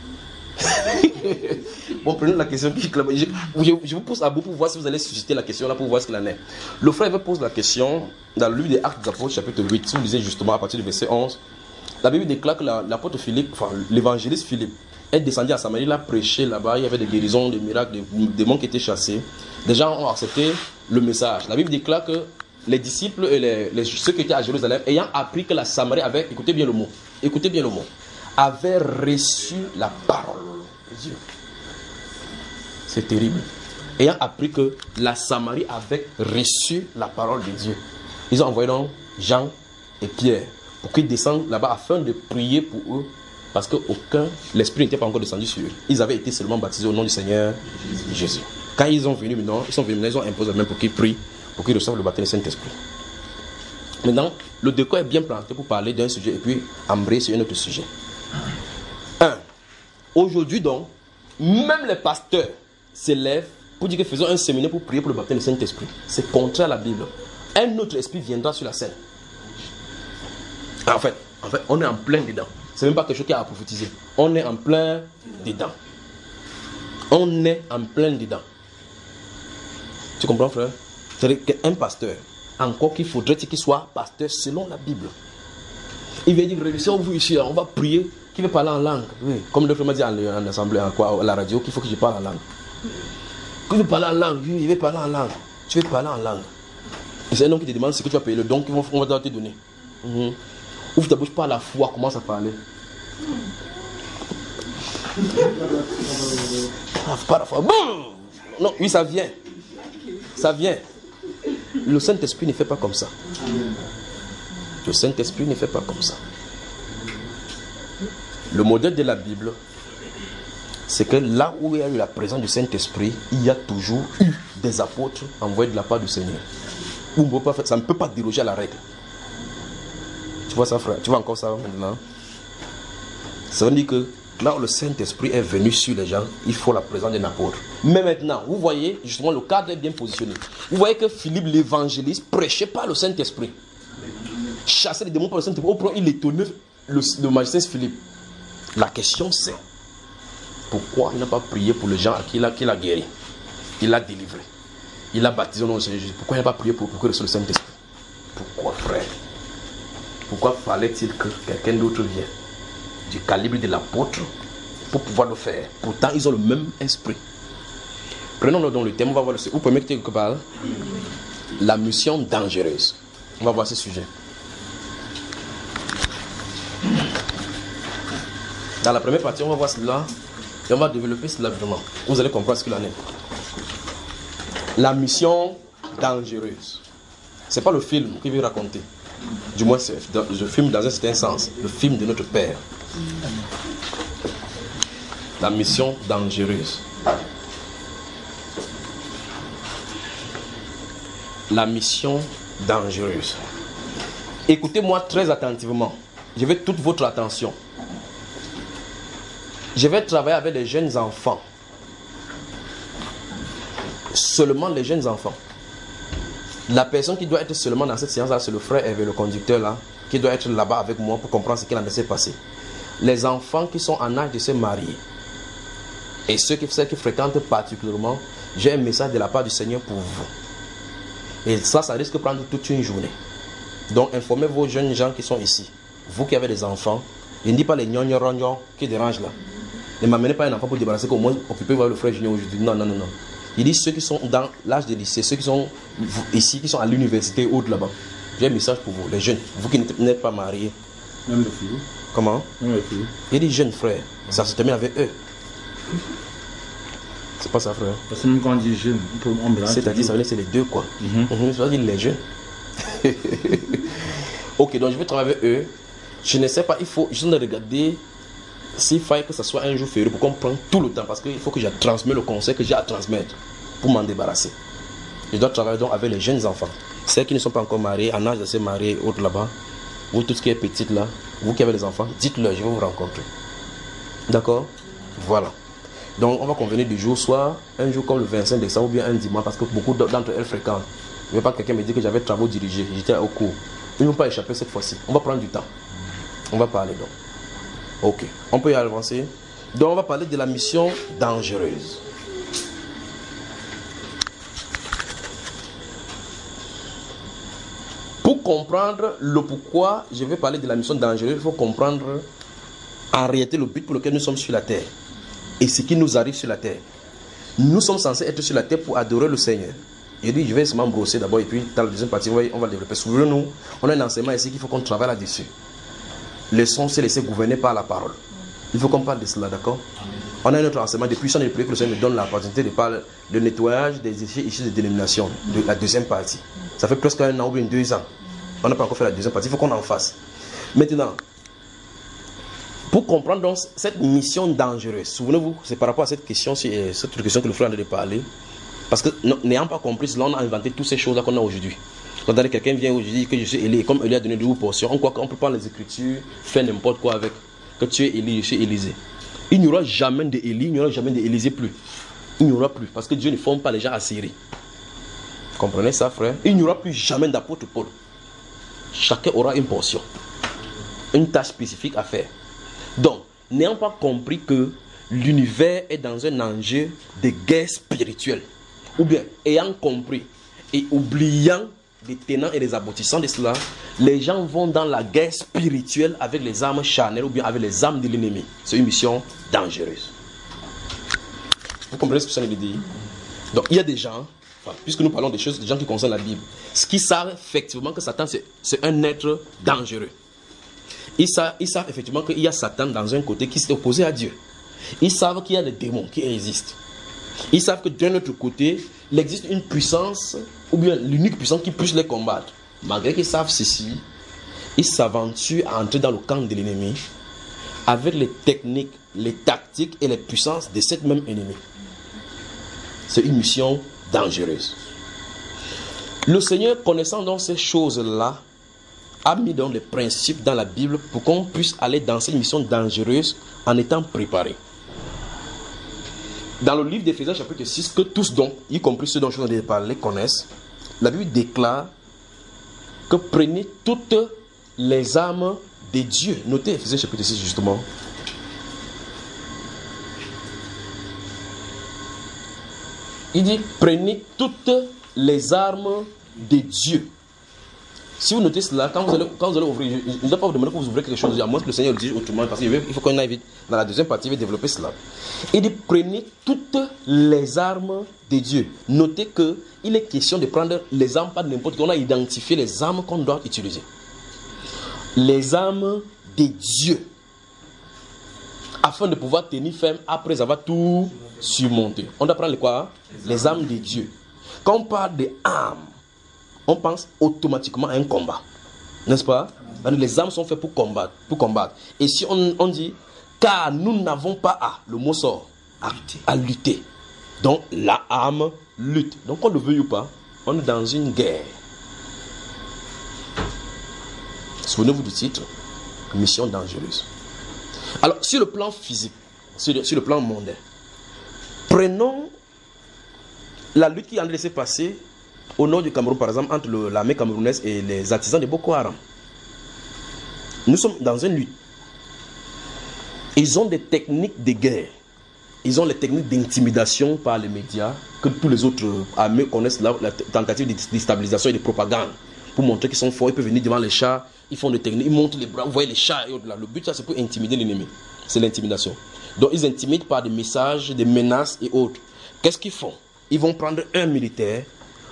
Bon, prenons la question qui je, je, je vous pose à bout pour voir si vous allez susciter la question là, pour voir ce qu'il en est. Le frère veut poser la question dans le livre des Actes des Apôtres, chapitre huit. Si vous lisez justement à partir du verset onze, la Bible déclare que la- l'apôtre Philippe, enfin l'évangéliste Philippe, est descendu à Samarie, il a prêché là-bas, il y avait des guérisons, des miracles, des démons qui étaient chassés. Les gens ont accepté le message. La Bible déclare que les disciples et les, les- ceux qui étaient à Jérusalem, ayant appris que la Samarie avait, écoutez bien le mot, écoutez bien le mot, avait reçu la parole de Dieu. C'est terrible. Ayant appris que la Samarie avait reçu la parole de Dieu, ils ont envoyé donc Jean et Pierre pour qu'ils descendent là-bas afin de prier pour eux, parce que aucun, l'Esprit n'était pas encore descendu sur eux. Ils avaient été seulement baptisés au nom du Seigneur Jésus. Quand ils ont venu maintenant, ils sont venus maintenant, ils ont imposé la main pour qu'ils prient, pour qu'ils reçoivent le baptême du Saint-Esprit. Maintenant, le décor est bien planté pour parler d'un sujet et puis embrayer sur un autre sujet. Un, aujourd'hui donc, même les pasteurs s'élèvent pour dire que faisons un séminaire pour prier pour le baptême du Saint-Esprit. C'est contraire à la Bible. Un autre esprit viendra sur la scène. En fait, en fait, on est en plein dedans. C'est même pas quelque chose qui a à prophétiser. On est en plein dedans. On est en plein dedans. Tu comprends, frère? C'est-à-dire qu'un pasteur, encore qu'il faudrait qu'il soit pasteur selon la Bible. Il vient dire, réunissons-vous ici, on va prier. Qui veut parler en langue? Oui. Comme le frère m'a dit en, en assemblée, en quoi, à la radio, qu'il faut que je parle en langue. Qui veut parler en langue? Oui, il veut parler en langue. Tu veux parler en langue. Et c'est un homme qui te demande ce que tu vas payer, le don qu'on va te donner. Mm-hmm. Ouvre ta bouche, parle à la foi, commence à parler. Ah, pas la foi. Boum! Non, oui, ça vient. Ça vient. Le Saint-Esprit ne fait pas comme ça. Le Saint-Esprit ne fait pas comme ça. Le modèle de la Bible, c'est que là où il y a eu la présence du Saint-Esprit, il y a toujours eu des apôtres envoyés de la part du Seigneur. On ne peut pas faire, ça ne peut pas déroger à la règle. Tu vois ça, frère? Tu vois encore ça maintenant? Ça veut dire que là où le Saint-Esprit est venu sur les gens, il faut la présence d'un apôtre. Mais maintenant, vous voyez, justement, le cadre est bien positionné. Vous voyez que Philippe l'évangéliste prêchait par le Saint-Esprit. Chassait les démons par le Saint-Esprit. Au point, il étonnait le, le magistrat Philippe. La question c'est, pourquoi il n'a pas prié pour les gens à qui il a, qui il a guéri? Il l'a délivré. Il a baptisé au nom de Seigneur Jésus. Pourquoi il n'a pas prié pour, pour que reçoive le Saint-Esprit? Pourquoi, frère? Pourquoi fallait-il que quelqu'un d'autre vienne du calibre de l'apôtre pour pouvoir le faire? Pourtant, ils ont le même esprit. Prenons-le dans le thème, on va voir le... Vous pouvez mettre quelque part la mission dangereuse. On va voir ce sujet. Dans la première partie, on va voir cela et on va développer cela vraiment. Vous allez comprendre ce qu'il en est. La mission dangereuse. Ce n'est pas le film qui veut raconter. Du moins, c'est le film dans un certain sens. Le film de notre Père. La mission dangereuse. La mission dangereuse. Écoutez-moi très attentivement. Je veux toute votre attention. Je vais travailler avec les jeunes enfants. Seulement les jeunes enfants. La personne qui doit être seulement dans cette séance-là, c'est le frère Hervé, le conducteur là, qui doit être là-bas avec moi pour comprendre ce qu'il en s'est passé. Les enfants qui sont en âge de se marier et ceux qui, ceux qui fréquentent particulièrement, j'ai un message de la part du Seigneur pour vous. Et ça, ça risque de prendre toute une journée. Donc informez vos jeunes gens qui sont ici. Vous qui avez des enfants, je ne dis pas les gnognos rognos qui dérangent là. Ne m'amenez pas un enfant pour débarrasser qu'au moins occuper voir le frère junior aujourd'hui. Non, non, non, non. Il dit ceux qui sont dans l'âge de lycée, ceux qui sont ici, qui sont à l'université, autres là-bas. J'ai un message pour vous, les jeunes, vous qui n'êtes pas mariés. Même les filles. Comment? Même les filles. Il dit jeunes frères, ça se termine avec eux. C'est pas ça, frère. Parce que même quand on dit jeune, on peut on mélange. C'est-à-dire, ça veut dire c'est les deux, quoi. Mhm. On va dire les jeunes. Ok, donc je vais travailler avec eux. Je ne sais pas, il faut, je suis en train de regarder s'il faille que ce soit un jour férié pour qu'on prenne tout le temps. Parce qu'il faut que je transmette le conseil que j'ai à transmettre pour m'en débarrasser. Je dois travailler donc avec les jeunes enfants. Ceux qui ne sont pas encore mariés, en âge de se marier, autres là-bas, vous, tout ce qui est petit là, vous qui avez les enfants, dites-leur, je vais vous rencontrer. D'accord? Voilà. Donc on va convenir du jour, soit un jour comme le vingt-cinq décembre ou bien un dimanche, parce que beaucoup d'entre elles fréquentent. Je ne veux pas que quelqu'un me dise que j'avais travaux dirigés, j'étais au cours. Ils ne vont pas échapper cette fois-ci. On va prendre du temps. On va parler donc. Ok, on peut y avancer. Donc on va parler de la mission dangereuse. Pour comprendre le pourquoi je vais parler de la mission dangereuse, il faut comprendre en réalité le but pour lequel nous sommes sur la terre et ce qui nous arrive sur la terre. Nous sommes censés être sur la terre pour adorer le Seigneur. Je dis, je vais seulement brosser d'abord et puis dans la deuxième partie, on va le développer. Souvenez-nous, on a un enseignement ici qu'il faut qu'on travaille là-dessus. Le son s'est laissé gouverner par la parole. Il faut qu'on parle de cela, d'accord? On a un autre enseignement de puissance et de prière que le Seigneur me donne l'opportunité de parler de nettoyage des déchets issus de dénominations, de la deuxième partie. Ça fait presque un an ou bien deux ans. On n'a pas encore fait la deuxième partie, il faut qu'on en fasse. Maintenant, pour comprendre donc cette mission dangereuse, souvenez-vous, c'est par rapport à cette question, cette question que le frère a de parler. Parce que n'ayant pas compris cela, on a inventé toutes ces choses-là qu'on a aujourd'hui. Quand quelqu'un vient aujourd'hui que je suis Élie, comme Élie a donné de vous portions, on croit qu'on peut prendre les Écritures, faire n'importe quoi avec. Que tu es Élie, je suis Élisée. Il n'y aura jamais d'Élie, il n'y aura jamais d'Élisée plus. Il n'y aura plus, parce que Dieu ne forme pas les gens à Syrie. Comprenez ça, frère? Il n'y aura plus jamais d'apôtre Paul. Chacun aura une portion, une tâche spécifique à faire. Donc, n'ayant pas compris que l'univers est dans un enjeu de guerre spirituelle, ou bien ayant compris et oubliant les tenants et les aboutissants de cela, les gens vont dans la guerre spirituelle avec les armes charnelles ou bien avec les armes de l'ennemi. C'est une mission dangereuse. Vous comprenez ce que ça veut dire? Donc il y a des gens, enfin, puisque nous parlons des choses, des gens qui concernent la Bible, ce qui savent effectivement que Satan c'est un être dangereux. Ils savent, ils savent effectivement qu'il y a Satan dans un côté qui s'est opposé à Dieu. Ils savent qu'il y a des démons qui existent. Ils savent que d'un autre côté, il existe une puissance, ou bien l'unique puissance qui puisse les combattre. Malgré qu'ils savent ceci, ils s'aventurent à entrer dans le camp de l'ennemi avec les techniques, les tactiques et les puissances de cet même ennemi. C'est une mission dangereuse. Le Seigneur, connaissant donc ces choses-là, a mis donc les principes dans la Bible pour qu'on puisse aller dans cette mission dangereuse en étant préparé. Dans le livre d'Éphésiens chapitre six, que tous donc, y compris ceux dont je vous ai parlé, connaissent, la Bible déclare que prenez toutes les armes de Dieu. Notez Éphésiens chapitre six justement. Il dit prenez toutes les armes de Dieu. Si vous notez cela, quand vous allez, quand vous allez ouvrir, je ne dois pas vous demander que vous ouvrez quelque chose, à moins que le Seigneur le dise autrement, parce qu'il faut qu'on aille vite. Dans la deuxième partie, il va développer cela. Il dit prenez toutes les armes de Dieu. Notez qu'il est question de prendre les armes, pas de n'importe quoi. On a identifié les armes qu'on doit utiliser. Les armes de Dieu. Afin de pouvoir tenir ferme après avoir tout surmonté. On doit prendre quoi? Les armes de Dieu. Quand on parle des armes, on pense automatiquement à un combat. N'est-ce pas? Les armes sont faites pour combattre. Pour combattre. Et si on, on dit, car nous n'avons pas à, le mot sort, à, à lutter. Donc la arme lutte. Donc on le veut ou pas, on est dans une guerre. Souvenez-vous du titre, mission dangereuse. Alors sur le plan physique, sur le, sur le plan mondain, prenons la lutte qui est en train de se passer au nord du Cameroun, par exemple, entre l'armée camerounaise et les artisans de Boko Haram. Nous sommes dans une lutte. Ils ont des techniques de guerre. Ils ont les techniques d'intimidation par les médias, que tous les autres armées connaissent, la, la tentative de déstabilisation et de propagande. Pour montrer qu'ils sont forts, ils peuvent venir devant les chars, ils font des techniques, ils montent les bras, vous voyez les chars et au-delà. Le but, c'est pour intimider l'ennemi. C'est l'intimidation. Donc, ils intimident par des messages, des menaces et autres. Qu'est-ce qu'ils font? Ils vont prendre un militaire,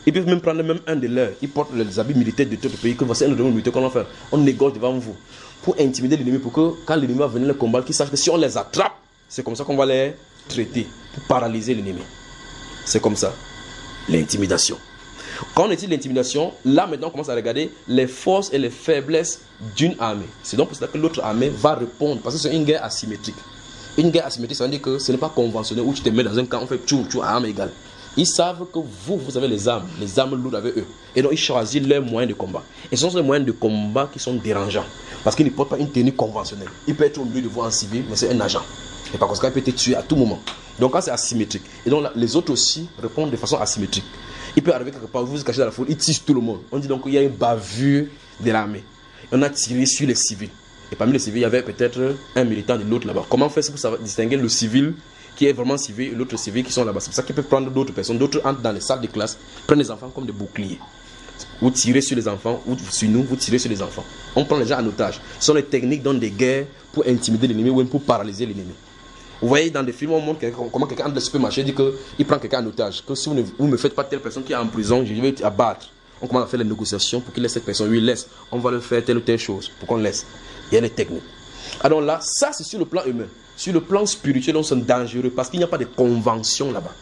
Ils peuvent même prendre même un de leurs. Ils portent les habits militaires de tout le pays. Que voici un de nos militaires qu'on va faire. On négocier devant vous. Pour intimider l'ennemi. Pour que quand l'ennemi va venir le combattre, qu'ils sachent que si on les attrape, c'est comme ça qu'on va les traiter. Pour paralyser l'ennemi. C'est comme ça. L'intimidation. Quand on étudie l'intimidation, là maintenant on commence à regarder les forces et les faiblesses d'une armée. C'est donc pour cela que l'autre armée va répondre. Parce que c'est une guerre asymétrique. Une guerre asymétrique, ça veut dire que ce n'est pas conventionnel où tu te mets dans un camp, on fait tchou tchou à armes égales. Ils savent que vous, vous avez les armes, les armes lourdes avec eux. Et donc ils choisissent leurs moyens de combat. Et ce sont les moyens de combat qui sont dérangeants. Parce qu'ils ne portent pas une tenue conventionnelle. Il peut être au milieu de vous en civil, mais c'est un agent. Et par conséquent, il peut te tuer à tout moment. Donc quand c'est asymétrique. Et donc là, les autres aussi répondent de façon asymétrique. Il peut arriver quelque part, vous vous cachez dans la foule, il tire tout le monde. On dit donc qu'il y a une bavure de l'armée. On a tiré sur les civils. Et parmi les civils, il y avait peut-être un militant de l'autre là-bas. Comment faire pour savoir distinguer le civil qui est vraiment civil et l'autre civil qui sont là-bas? C'est pour ça qu'ils peuvent prendre d'autres personnes. D'autres entrent dans les salles de classe, prennent les enfants comme des boucliers. Vous tirez sur les enfants, ou sur nous, vous tirez sur les enfants. On prend les gens en otage. Ce sont les techniques dans des guerres pour intimider l'ennemi ou même pour paralyser l'ennemi. Vous voyez dans des films, on montre comment quelqu'un entre le supermarché dit qu'il prend quelqu'un en otage. Que si vous ne vous me faites pas telle personne qui est en prison, je vais abattre. On commence à faire les négociations pour qu'il laisse cette personne. Oui, il laisse. On va le faire telle ou telle chose pour qu'on laisse. Il y a des techniques. Alors là, ça c'est sur le plan humain. Sur le plan spirituel, on sont dangereux parce qu'il n'y a pas de convention là-bas.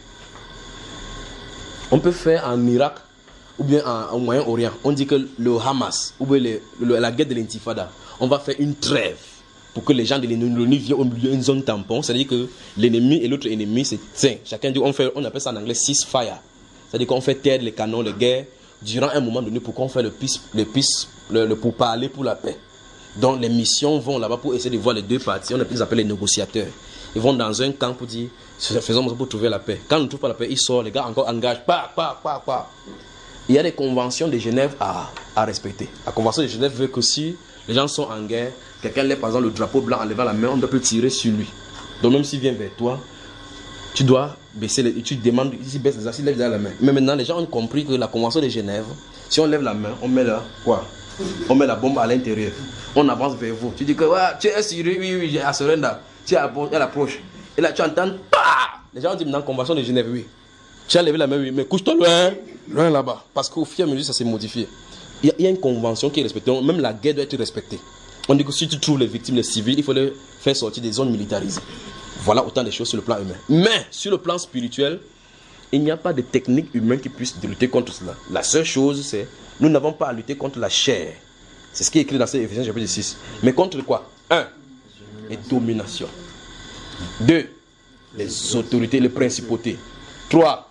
On peut faire en Irak ou bien en, en Moyen-Orient. On dit que le Hamas ou bien le, le, la guerre de l'intifada, on va faire une trêve. Pour que les gens de l'ennemi viennent au milieu d'une zone tampon, c'est-à-dire que l'ennemi et l'autre ennemi, c'est tiens. Chacun dit, on, fait, on appelle ça en anglais ceasefire. C'est-à-dire qu'on fait taire les canons, les guerres, durant un moment donné pour qu'on fasse le peace, le peace, le, le pour parler pour la paix. Donc les missions vont là-bas pour essayer de voir les deux parties. On les appelle les négociateurs. Ils vont dans un camp pour dire, faisons ça pour trouver la paix. Quand on ne trouve pas la paix, ils sortent, les gars encore engagent, pa, pa, pa, pa. Il y a des conventions de Genève à, à respecter. La convention de Genève veut que si les gens sont en guerre, quelqu'un lève par exemple le drapeau blanc en levant la main, on doit plus tirer sur lui. Donc même s'il vient vers toi, tu dois baisser les, tu demandes, s'il baisse les armes, s'il lève la main. Mais maintenant les gens ont compris que la convention de Genève, si on lève la main, on met la quoi? On met la bombe à l'intérieur. On avance vers vous. Tu dis que ouais, tu es assuré, oui, oui, à surrender. Tu approches. Et là tu entends, bah! Les gens disent dans la convention de Genève, oui. Tu as levé la main, oui, mais couche-toi loin, loin là-bas. Parce qu'au fur et à mesure, ça s'est modifié. Il y, a, il y a une convention qui est respectée. Même la guerre doit être respectée. On dit que si tu trouves les victimes, les civils, il faut les faire sortir des zones militarisées. Voilà autant de choses sur le plan humain. Mais sur le plan spirituel, il n'y a pas de technique humaine qui puisse lutter contre cela. La seule chose, c'est nous n'avons pas à lutter contre la chair. C'est ce qui est écrit dans Éphésiens chapitre six. Mais contre quoi? Un, les dominations. Deux, les autorités, les principautés. Trois,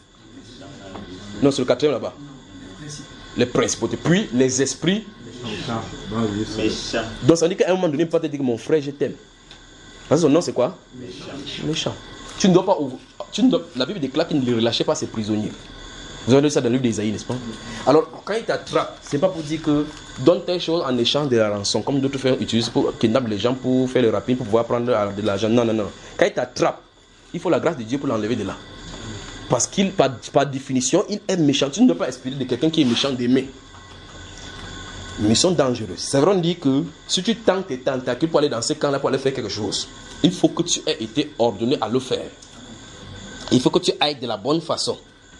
non, c'est le quatrième là-bas. Les principautés. Puis les esprits méchants. Donc ça veut dire qu'à un moment donné, il peut te dire que mon frère, je t'aime. Parce que son nom, c'est quoi? Méchant. Méchant. Tu ne dois pas ouvrir. Tu ne dois, la Bible déclare qu'il ne relâchait pas ses prisonniers. Vous avez lu ça dans le livre d'Ésaïe, n'est-ce pas? Alors, quand il t'attrape, c'est pas pour dire que donne telle chose en échange de la rançon, comme d'autres frères utilisent pour kidnapper les gens, pour faire le rapine, pour pouvoir prendre de l'argent. Non, non, non. Quand il t'attrape, il faut la grâce de Dieu pour l'enlever de là. Parce qu'il, par, par définition, il est méchant. Tu ne dois pas espérer de quelqu'un qui est méchant d'aimer. Mais ils sont dangereux. C'est vrai, on dit que si tu tentes tes tentacules pour aller dans ces camps-là, pour aller faire quelque chose, il faut que tu aies été ordonné à le faire. Il faut que tu ailles de la bonne façon.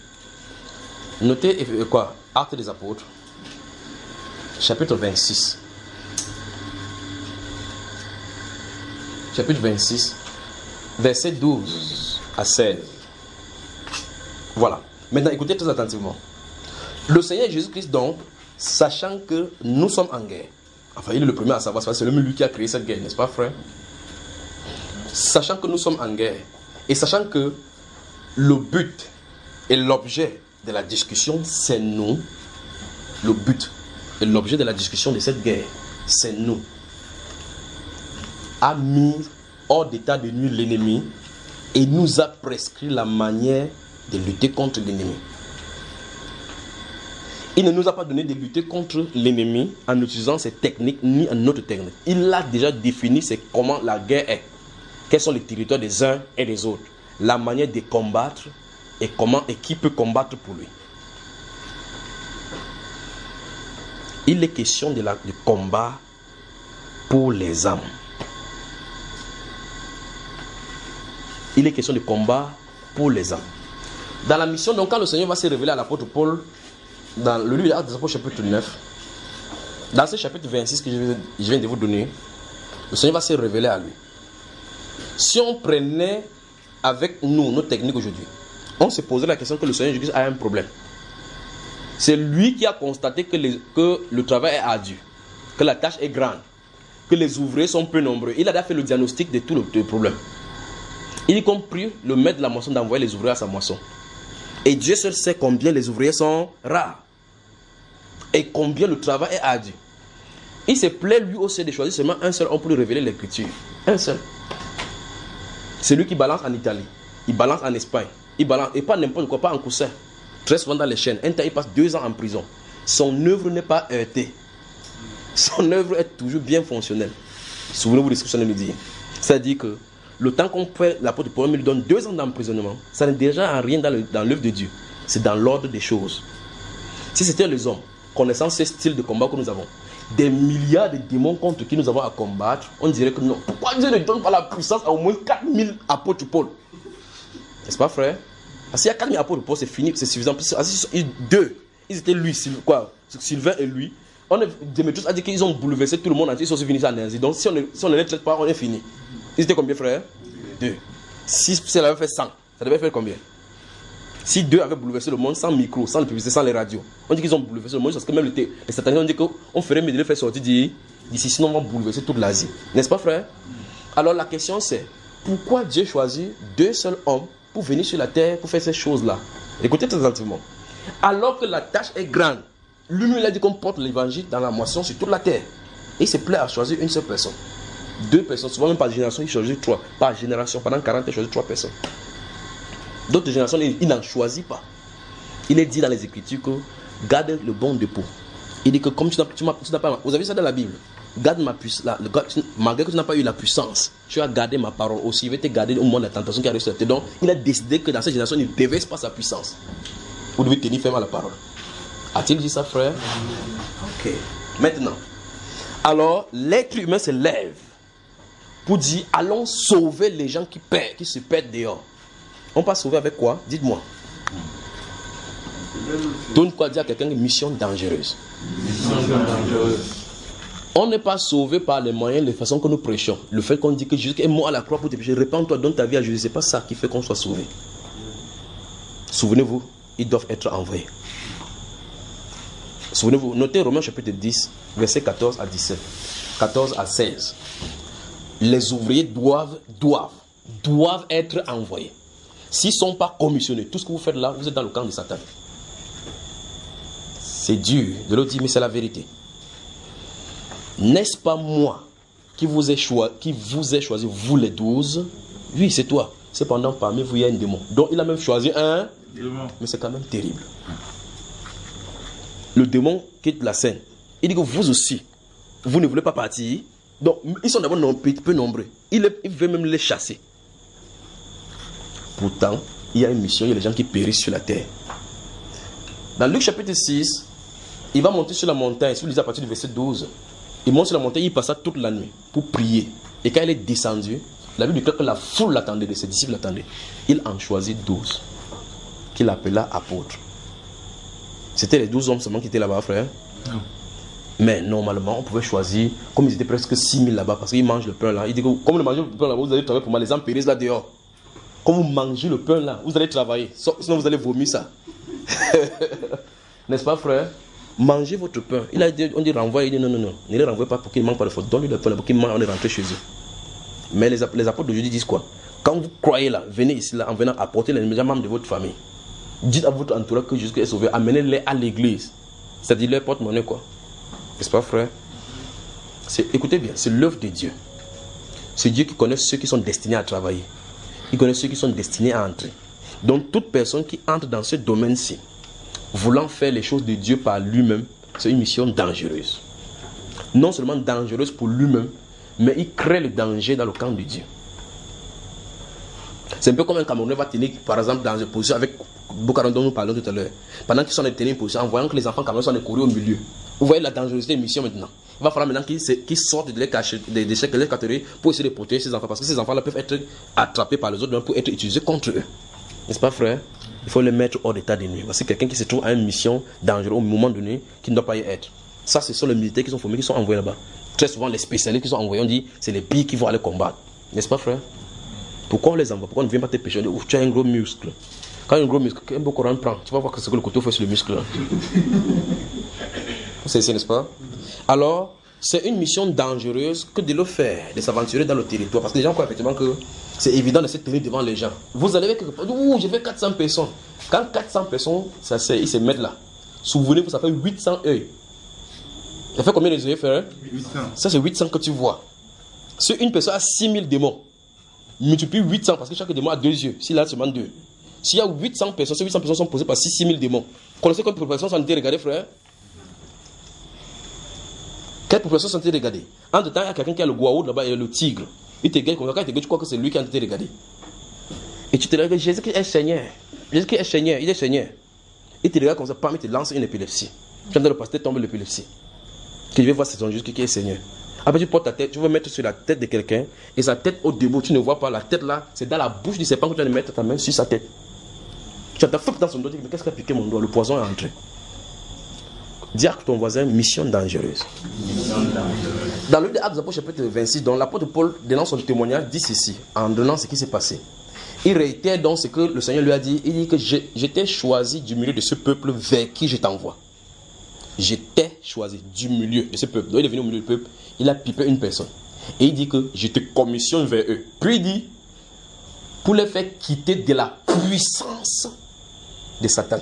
Notez quoi? Actes des Apôtres, chapitre vingt-six. Chapitre vingt-six, verset douze à seize. Voilà. Maintenant, écoutez très attentivement. Le Seigneur Jésus-Christ, donc, sachant que nous sommes en guerre, enfin, il est le premier à savoir, c'est lui qui a créé cette guerre, n'est-ce pas, frère? Sachant que nous sommes en guerre, et sachant que le but et l'objet de la discussion, c'est nous. Le but et l'objet de la discussion de cette guerre, c'est nous. A mis hors d'état de nuire l'ennemi et nous a prescrit la manière de lutter contre l'ennemi. Il ne nous a pas donné de lutter contre l'ennemi en utilisant ces techniques ni en autre technique. Il a déjà défini c'est comment la guerre est. Quels sont les territoires des uns et des autres. La manière de combattre et comment et qui peut combattre pour lui. Il est question de, la, de combat pour les âmes. Il est question de combat pour les âmes. Dans la mission, donc quand le Seigneur va se révéler à l'apôtre Paul, dans le livre d'Actes des Apôtres chapitre neuf, dans ce chapitre vingt-six que je viens de vous donner, le Seigneur va se révéler à lui. Si on prenait avec nous nos techniques aujourd'hui, on se poserait la question que le Seigneur Jésus a un problème. C'est lui qui a constaté que, les, que le travail est ardu, que la tâche est grande, que les ouvriers sont peu nombreux. Il a fait le diagnostic de tout le, le problème. Il y compris le maître de la moisson d'envoyer les ouvriers à sa moisson. Et Dieu seul sait combien les ouvriers sont rares. Et combien le travail est ardu. Il se plaît lui aussi de choisir seulement un seul homme pour lui révéler l'écriture. Un seul. C'est lui qui balance en Italie. Il balance en Espagne. Il balance, et pas n'importe quoi, pas en coussin. Très souvent dans les chaînes. Un temps, il passe deux ans en prison. Son œuvre n'est pas heurtée. Son œuvre est toujours bien fonctionnelle. Souvenez-vous de ce que je viens de dire. C'est-à-dire que le temps qu'on fait l'apôtre Paul lui donne deux ans d'emprisonnement, ça n'est déjà rien dans, le, dans l'œuvre de Dieu. C'est dans l'ordre des choses. Si c'était les hommes, connaissant ce style de combat que nous avons, des milliards de démons contre qui nous avons à combattre, on dirait que non. Pourquoi Dieu ne donne pas la puissance à au moins quatre mille apôtres Paul? N'est-ce pas, frère? Parce qu'il y a quatre mille apôtres Paul, c'est fini, c'est suffisant. Deux, ils étaient lui, quoi, Sylvain et lui. On est, Démétrius a dit qu'ils ont bouleversé tout le monde entier, ils sont finis en Asie. Donc si on, si on ne les traite pas, on est fini. Ils étaient combien, frère? Deux. Si ça avait fait cent, ça devait faire combien? Si deux avaient bouleversé le monde sans micro, sans publicité, sans les radios, on dit qu'ils ont bouleversé le monde parce que même le thé, les satanistes ont dit qu'on ferait mieux de les faire sortir d'ici, sinon on va bouleverser toute l'Asie. N'est-ce pas, frère? Alors la question c'est, pourquoi Dieu choisit deux seuls hommes pour venir sur la terre pour faire ces choses-là? Écoutez très attentivement. Alors que la tâche est grande, lui-même il a dit qu'on porte l'évangile dans la moisson sur toute la terre. Et il se plaît à choisir une seule personne. Deux personnes, souvent même par génération, il choisit trois. Par génération, pendant quarante ans, il choisit trois personnes. D'autres générations, il n'en choisit pas. Il est dit dans les Écritures que garde le bon dépôt. Il dit que comme tu n'as, tu tu n'as pas... Vous avez ça dans la Bible. Garde ma puissance. Malgré que tu n'as pas eu la puissance, tu as gardé ma parole aussi. Il va te garder au moment de la tentation qui arrive sur la terre. Donc, il a décidé que dans cette génération, il ne déverse pas sa puissance. Vous devez tenir ferme à la parole. A-t-il dit ça, frère? Ok. Maintenant, alors, l'être humain se lève pour dire, allons sauver les gens qui perdent, qui se perdent dehors. On peut sauver avec quoi? Dites-moi. Donne quoi dire à quelqu'un une mission dangereuse. Mission dangereuse. On n'est pas sauvé par les moyens, les façons que nous prêchons. Le fait qu'on dit que Jésus est mort à la croix pour tes péchés, répands-toi, donne ta vie à Jésus. Ce n'est pas ça qui fait qu'on soit sauvé. Souvenez-vous, ils doivent être envoyés. Souvenez-vous, notez Romains chapitre dix, versets quatorze à dix-sept. quatorze à seize. Les ouvriers doivent, doivent, doivent être envoyés. S'ils ne sont pas commissionnés, tout ce que vous faites là, vous êtes dans le camp de Satan. C'est dur de le dire, mais c'est la vérité. N'est-ce pas moi qui vous ai choisi, qui vous ai choisi, vous les douze? Oui, c'est toi. Cependant, parmi vous, il y a un démon. Donc, il a même choisi un démon. Mais c'est quand même terrible. Le démon quitte la scène. Il dit que vous aussi, vous ne voulez pas partir. Donc, ils sont d'abord peu nombreux. Il, il veut même les chasser. Pourtant, il y a une mission, il y a des gens qui périssent sur la terre. Dans Luc chapitre six, il va monter sur la montagne, si vous lisez à partir du verset douze, il monte sur la montagne, il passa toute la nuit pour prier. Et quand il est descendu, la Bible dit que la foule l'attendait, ses disciples l'attendaient. Il en choisit douze, qu'il appela apôtres. C'était les douze hommes seulement qui étaient là-bas, frère. Non. Mais normalement, on pouvait choisir, comme ils étaient presque six mille là-bas, parce qu'ils mangent le pain là. Il dit que comme vous mangez le pain là, vous allez travailler pour moi, les gens périssent là dehors. Comme vous mangez le pain là, vous allez travailler. Sinon vous allez vomir ça. N'est-ce pas, frère? Mangez votre pain. Il a dit, on dit renvoie, il dit non, non, non. Ne les renvoie pas pour qu'ils ne mangent pas de faute. Donne-lui le pain là pour qu'ils mangent, on est rentré chez eux. Mais les, les apôtres d'aujourd'hui disent quoi? Quand vous croyez là, venez ici là, en venant apporter les membres de votre famille. Dites à votre entourage que Jésus est sauvé. Amenez-les à l'église. C'est-à-dire leur porte-monnaie quoi. N'est-ce pas, frère? C'est, écoutez bien, c'est l'œuvre de Dieu. C'est Dieu qui connaît ceux qui sont destinés à travailler. Il connaît ceux qui sont destinés à entrer. Donc toute personne qui entre dans ce domaine-ci, voulant faire les choses de Dieu par lui-même, c'est une mission dangereuse. Non seulement dangereuse pour lui-même, mais il crée le danger dans le camp de Dieu. C'est un peu comme un Camerounais va tenir, par exemple, dans une position avec Boucaron dont nous parlons tout à l'heure. Pendant qu'ils sont en tenir une position, en voyant que les enfants camerounais sont courus au milieu. Vous voyez la dangerosité de la mission maintenant. Il va falloir maintenant qu'ils, qu'ils sortent de les cacher, des déchets, de les catégories pour essayer de protéger ces enfants. Parce que ces enfants-là peuvent être attrapés par les autres pour être utilisés contre eux. N'est-ce pas, frère? il faut le mettre hors d'état de nuit. Voici quelqu'un qui se trouve à une mission dangereuse au moment donné, qui ne doit pas y être. Ça, ce sont les militaires qui sont formés, qui sont envoyés là-bas. Très souvent, les spécialistes qui sont envoyés, on dit, c'est les pires qui vont aller combattre. N'est-ce pas, frère? Pourquoi on les envoie? Pourquoi on ne vient pas te pêcher? On dit, ouf, tu as un gros muscle. Quand un gros muscle, un beau courant prend, tu vas voir ce que le couteau fait sur le muscle. C'est ça, n'est-ce pas? Alors, c'est une mission dangereuse que de le faire, de s'aventurer dans le territoire. Parce que les gens croient effectivement que c'est évident de se tenir devant les gens. Vous allez quelque part, ouh, j'ai fait quatre cents personnes. Quand quatre cents personnes, ça, ils se mettent là. Souvenez-vous, ça fait huit cents œils. Ça fait combien les yeux, frère? huit cents. Ça, c'est huit cents que tu vois. Si une personne a six mille démons, multiplie huit cents, parce que chaque démon a deux yeux. S'il a seulement deux. S'il y a huit cents personnes, ces huit cents personnes sont posées par six mille démons. Connaissez quelle population sont été regardées, frère? Quelle population sont été regardées? En temps, il y a quelqu'un qui a le guao là-bas, il y a le tigre. Il te regarde comme ça, quand il te regarde, tu crois que c'est lui qui a été regardé. Et tu te regardes, Jésus qui est Seigneur. Jésus qui est Seigneur, il est Seigneur. Il te regarde comme ça, parmi il te lance une épilepsie. Tu entends le pasteur tomber l'épilepsie. Tu veux voir c'est ton Jésus qui est Seigneur. Après tu portes ta tête, tu veux mettre sur la tête de quelqu'un, et sa tête au debout, tu ne vois pas la tête là, c'est dans la bouche du serpent que tu vas mettre ta main sur sa tête. Tu as ta frappe dans son doigt, tu dis, mais qu'est-ce qui a piqué mon doigt? Le poison est entré. Dis à ton voisin, mission dangereuse. Mission dangereuse. Dans le livre des Actes des Apôtres, chapitre vingt-six, dont l'apôtre Paul, donnant son témoignage, dit ceci, en donnant ce qui s'est passé. Il réitère donc ce que le Seigneur lui a dit. Il dit que je, je t'ai choisi du milieu de ce peuple vers qui je t'envoie. Je t'ai choisi du milieu de ce peuple. Donc il est venu au milieu du peuple, il a pipé une personne. Et il dit que je te commissionne vers eux. Puis il dit, pour les faire quitter de la puissance de Satan.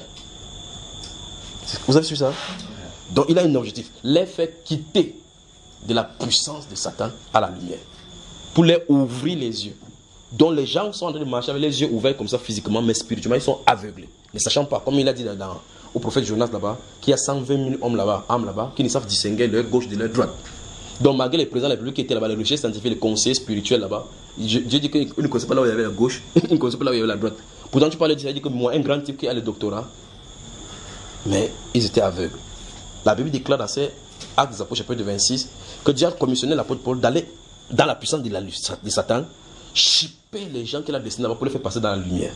Vous avez su ça? Donc il a un objectif. Les faire quitter de la puissance de Satan à la lumière. Pour les ouvrir les yeux. Donc les gens sont en train de marcher avec les yeux ouverts comme ça physiquement, mais spirituellement ils sont aveuglés. Ne sachant pas, comme il a dit dans, dans, au prophète Jonas là-bas, qu'il y a cent vingt mille hommes là-bas, âmes là-bas, qui ne savent distinguer leur gauche de leur droite. Donc malgré les présidents de la République qui étaient là-bas, les recherches scientifiques, les conseillers spirituels là-bas, Dieu dit qu'ils ne connaissaient pas là où il y avait la gauche, ils ne connaissaient pas là où il y avait la droite. Pourtant tu parlais de ça, il dit que moi, un grand type qui a le doctorat, mais ils étaient aveugles. La Bible déclare dans ces Actes des Apôtres chapitre vingt-six que Dieu a commissionné l'apôtre Paul d'aller dans la puissance de, la, de Satan, chipper les gens qu'il a destinés là-bas pour les faire passer dans la lumière.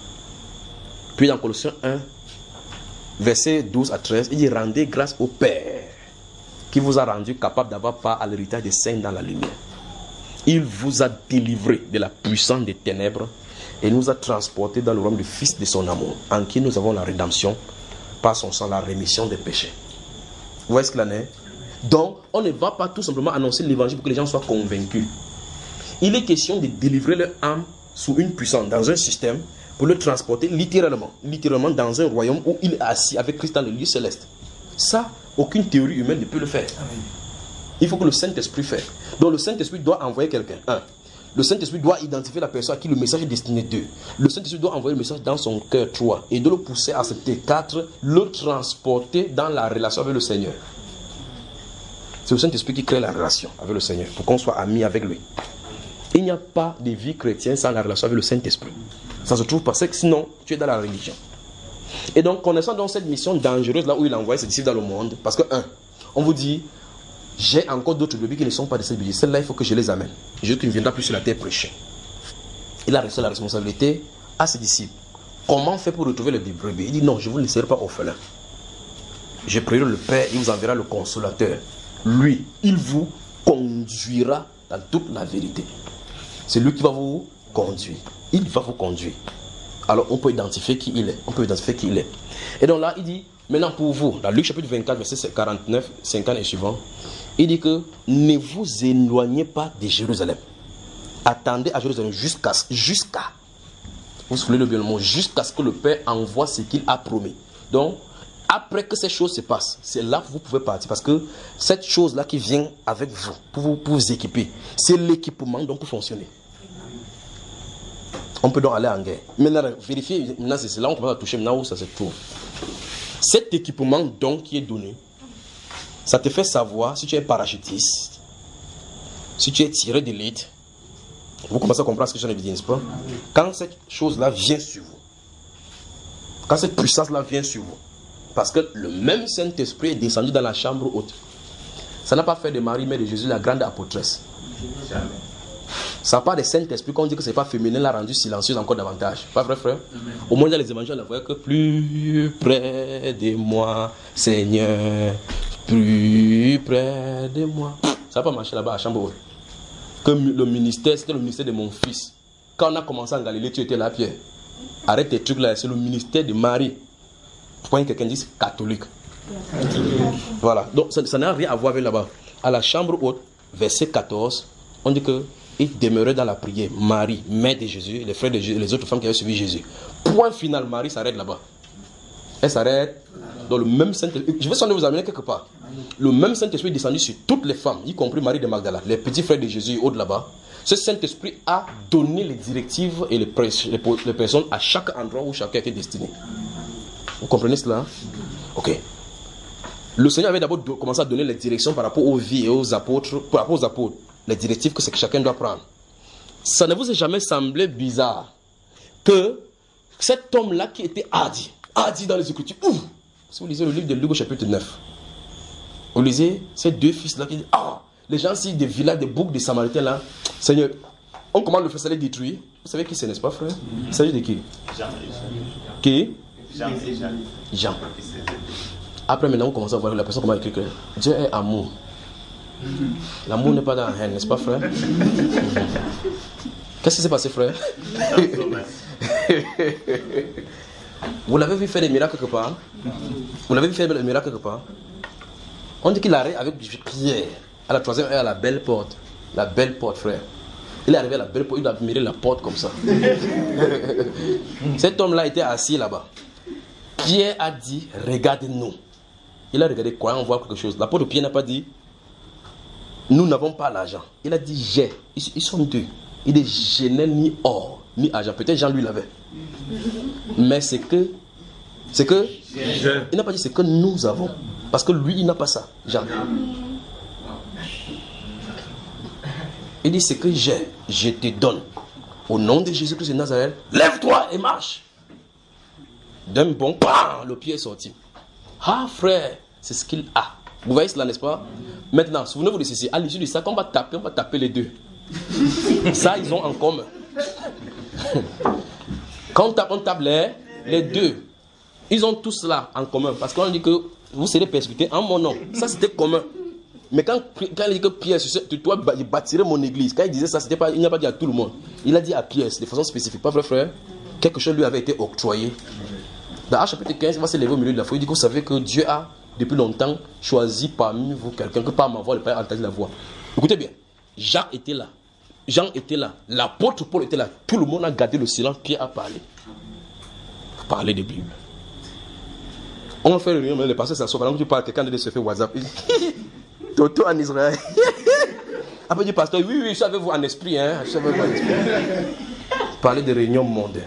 Puis dans Colossiens un, verset douze à treize, il dit, rendez grâce au Père qui vous a rendu capable d'avoir part à l'héritage des saints dans la lumière. Il vous a délivré de la puissance des ténèbres et nous a transportés dans le royaume du Fils de son amour, en qui nous avons la rédemption par son sang, la rémission des péchés. Vous voyez ce qu'il en est? Donc, on ne va pas tout simplement annoncer l'évangile pour que les gens soient convaincus. Il est question de délivrer leur âme sous une puissance, dans un système, pour le transporter littéralement, littéralement dans un royaume où il est assis avec Christ dans le lieu céleste. Ça, aucune théorie humaine ne peut le faire. Il faut que le Saint-Esprit fasse. Donc le Saint-Esprit doit envoyer quelqu'un. Un. Le Saint-Esprit doit identifier la personne à qui le message est destiné. Deux. Le Saint-Esprit doit envoyer le message dans son cœur. Trois. Et de le pousser à accepter. Quatre. Le transporter dans la relation avec le Seigneur. C'est le Saint-Esprit qui crée la relation avec le Seigneur, pour qu'on soit amis avec lui. Il n'y a pas de vie chrétienne sans la relation avec le Saint-Esprit. Ça se trouve parce que sinon, tu es dans la religion. Et donc, connaissant donc cette mission dangereuse, là où il envoie ses disciples dans le monde, parce que, un, on vous dit, j'ai encore d'autres brebis qui ne sont pas de cette brebis. Celles-là, il faut que je les amène. Jésus qui ne viendra plus sur la terre prêcher. Il a reçu la responsabilité à ses disciples. Comment faire pour retrouver les brebis? Il dit, non, je ne vous laisserai pas orphelins. Je prierai le Père, il vous enverra le consolateur. Lui, il vous conduira dans toute la vérité. C'est lui qui va vous conduire. Il va vous conduire. Alors on peut identifier qui il est. On peut identifier qui il est. Et donc là, il dit, maintenant pour vous, dans Luc chapitre vingt-quatre, verset quarante-neuf, cinquante et suivant, il dit que ne vous éloignez pas de Jérusalem. Attendez à Jérusalem jusqu'à, jusqu'à, vous soufflez le bien le mot, jusqu'à ce que le Père envoie ce qu'il a promis. Donc, après que ces choses se passent, c'est là que vous pouvez partir. Parce que cette chose-là qui vient avec vous, pour vous, pour vous équiper, c'est l'équipement donc pour fonctionner. On peut donc aller en guerre. Maintenant, vérifier, maintenant c'est là où on commence à toucher, maintenant où ça se trouve. Cet équipement donc qui est donné, ça te fait savoir si tu es parachutiste, si tu es tiré d'élite. Vous commencez à comprendre ce que j'en ai dit, n'est-ce pas? Quand cette chose-là vient sur vous, quand cette puissance-là vient sur vous, parce que le même Saint-Esprit est descendu dans la chambre haute. Ça n'a pas fait de Marie, mère de Jésus, la grande apôtresse. Ça part des Saint-Esprit qu'on dit que c'est pas féminin, l'a rendu silencieuse encore davantage. Pas vrai, frère? Amen. Au moins, dans les évangiles, on voit que plus près de moi, Seigneur, plus près de moi. Ça n'a pas marché là-bas à Chambre. Que le ministère, c'était le ministère de mon fils. Quand on a commencé en Galilée, tu étais là, Pierre. Arrête tes trucs là, c'est le ministère de Marie. Pourquoi quelqu'un dit catholique? Catholique. Voilà, donc ça, ça n'a rien à voir avec là-bas. À la chambre haute, verset quatorze, on dit que il demeurait dans la prière. Marie, mère de Jésus, les frères de Jésus, les autres femmes qui avaient suivi Jésus. Point final, Marie s'arrête là-bas. Elle s'arrête dans le même Saint-Esprit. Je vais sans vous amener quelque part. Le même Saint-Esprit est descendu sur toutes les femmes, y compris Marie de Magdala, les petits frères de Jésus et autres là-bas. Ce Saint-Esprit a donné les directives et les, les, les personnes à chaque endroit où chacun était destiné. Vous comprenez cela? Ok. Le Seigneur avait d'abord commencé à donner les directions par rapport aux vies et aux apôtres, par rapport aux apôtres, les directives que, que chacun doit prendre. Ça ne vous a jamais semblé bizarre que cet homme-là qui était hardi, hardi dans les Écritures, ouf, si vous lisez le livre de Luc au chapitre neuf, vous lisez ces deux fils-là qui disent, ah, les gens ici des villages, des boucs, des Samaritains là, Seigneur, on commande le feu, ça les détruire. Vous savez qui c'est, n'est-ce pas, frère? Il s'agit de qui? Jean. Qui? Jean. Jean. Après, maintenant, on commence à voir la personne comment écrit que Dieu est amour. L'amour n'est pas dans la haine, n'est-ce pas, frère? Qu'est-ce qui s'est passé, frère? Vous l'avez vu faire des miracles quelque part? Vous l'avez vu faire des miracles quelque part? On dit qu'il arrive avec Pierre à la troisième heure à la belle porte. La belle porte, frère. Il est arrivé à la belle porte, il a admiré la porte comme ça. Cet homme-là était assis là-bas. Pierre a dit, regardez-nous. Il a regardé quoi, on voit quelque chose. L'apôtre Pierre n'a pas dit, nous n'avons pas l'argent. Il a dit, j'ai. Ils, ils sont deux. Il dit, je n'ai ni or, ni argent. Peut-être Jean lui l'avait. Mais c'est que, c'est que, j'ai. Il n'a pas dit, c'est que nous avons. Parce que lui, il n'a pas ça, Jean. Il dit, c'est que j'ai, je te donne. Au nom de Jésus-Christ de Nazareth, lève-toi et marche. D'un bon, bam, le pied est sorti. Ah frère, c'est ce qu'il a. Vous voyez cela, n'est-ce pas? Maintenant, souvenez-vous de ceci. À l'issue de ça, quand on va taper, on va taper les deux. Ça, ils ont en commun. Quand on tape, on tape les, les deux. Ils ont tout cela en commun. Parce qu'on dit que vous serez persécutés en mon nom. Ça, c'était commun. Mais quand, quand il dit que Pierre, toi, il bâtirait mon église. Quand il disait ça, c'était pas, il n'a pas dit à tout le monde. Il a dit à Pierre, de façon spécifique. Pas vrai, frère? Quelque chose lui avait été octroyé. Dans Actes chapitre quinze, il va se lever au milieu de la foule. Il dit que vous savez que Dieu a, depuis longtemps, choisi parmi vous quelqu'un que par ma voix, le Père a entendu la voix. Écoutez bien, Jean était là. Jean était là. L'apôtre Paul était là. Tout le monde a gardé le silence. Pierre a parlé. Parler de Bible. On fait réunion, mais le pasteur s'assoit. Pendant que tu parles, quelqu'un de se fait WhatsApp. Toto en Israël. Après, il dit, pasteur, oui, oui, je savais vous en esprit. Hein. Je savais vous en esprit. Parler de réunion mondaine.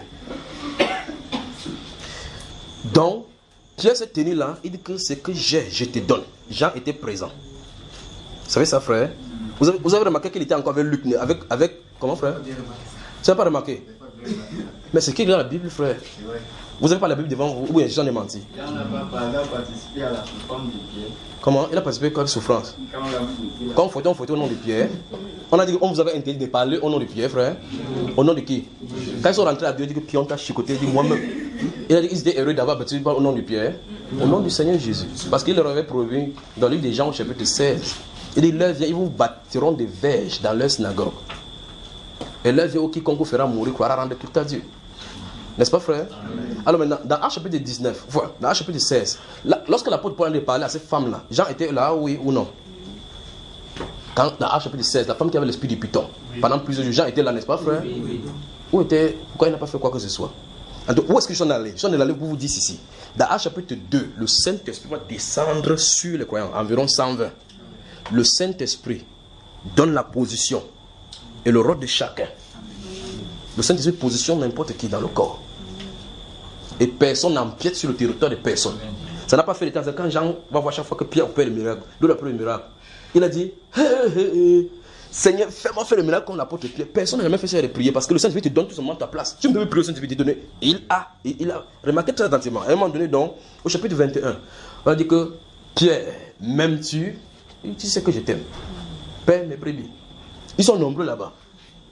Donc, Pierre s'est tenu là, il dit que c'est que j'ai, je te donne. Jean était présent. Vous savez ça, frère? Vous avez, vous avez remarqué qu'il était encore avec Luc, avec, avec comment, frère? Vous n'avez pas remarqué? Mais c'est qui dans la Bible, frère? Vous n'avez pas la Bible devant vous? Oui, j'en ai menti. Quand on n'a pas participé à la souffrance de Pierre. Comment? Il a participé à quelle souffrance? Quand on fouettait, on fouettait au nom de Pierre. On a dit qu'on vous avait interdit de parler au nom de Pierre, frère. Au nom de qui? Quand ils sont rentrés à Dieu, il dit que Pierre, on t'a chicoté, il dit moi-même. Il a dit qu'ils étaient heureux d'avoir baptisé au nom de Pierre, au nom du Seigneur Jésus. Parce qu'il leur avait promis, dans le livre des Jean, au chapitre seize, il dit, leur vient, ils vous bâtiront des verges dans leur synagogue. Et leur vient, quiconque vous fera mourir, croira rendre tout à Dieu. N'est-ce pas, frère? Amen. Alors maintenant, dans Actes chapitre dix-neuf, voilà, dans Actes chapitre seize, là, lorsque l'apôtre Paul a parlé à cette femme-là, Jean était là, oui ou non? Quand, dans Actes chapitre seize, la femme qui avait l'esprit du python, oui. Pendant plusieurs jours, Jean était là, n'est-ce pas, frère? Oui, oui. Où était, pourquoi il n'a pas fait quoi que ce soit? Donc, où est-ce que je suis allé? Je suis allé pour vous dire ici. Dans Actes chapitre deux, le Saint-Esprit va descendre sur les croyants, environ cent vingt. Le Saint-Esprit donne la position et le rôle de chacun. Le Saint-Esprit positionne n'importe qui dans le corps. Et personne n'empiète sur le territoire de personne. Ça n'a pas fait de temps. Quand Jean va voir chaque fois que Pierre opère le miracle, d'où opère le miracle, il a dit hey, hey, hey, Seigneur, fais-moi faire le miracle comme l'apôtre Pierre. Personne n'a jamais fait ça de prier parce que le Saint-Esprit te donne tout simplement ta place. Tu ne peux plus prier, le Saint-Esprit te donne. Il a, il a remarqué très attentivement. À un moment donné, donc, au chapitre vingt et un, on a dit que Pierre, m'aimes-tu? Tu sais que je t'aime. Père mes brebis. Ils sont nombreux là-bas.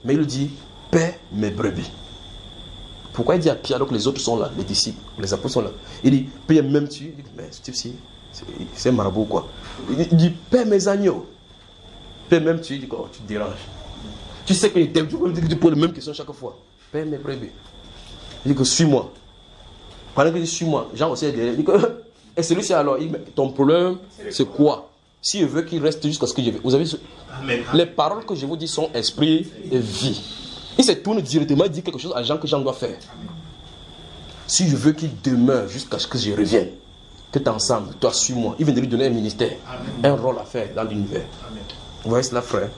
Mais il dit, paie mes brebis. Pourquoi il dit à Pierre alors que les autres sont là, les disciples, les apôtres sont là? Il dit, paie même tu. Il dit, mais tu sais, c'est un marabout quoi. Il dit, paie mes agneaux. Paie même tu. Il dit, oh, tu te déranges. Tu sais que tu poses la même question chaque fois. Paie mes brebis. Il dit que suis-moi. Pendant qu'il dit suis-moi, Jean aussi est derrière. Il dit que, et celui-ci alors, il dit, ton problème, c'est quoi? Si je veux qu'il reste jusqu'à ce que je veux. Vous avez Amen. Les paroles que je vous dis sont esprit et vie. Il se tourne directement et dit quelque chose à Jean que Jean doit faire. Si je veux qu'il demeure jusqu'à ce que je revienne, que tu ensemble, toi suis-moi. Il vient de lui donner un ministère, Amen. Un rôle à faire dans l'univers. Amen. Vous voyez cela, frère?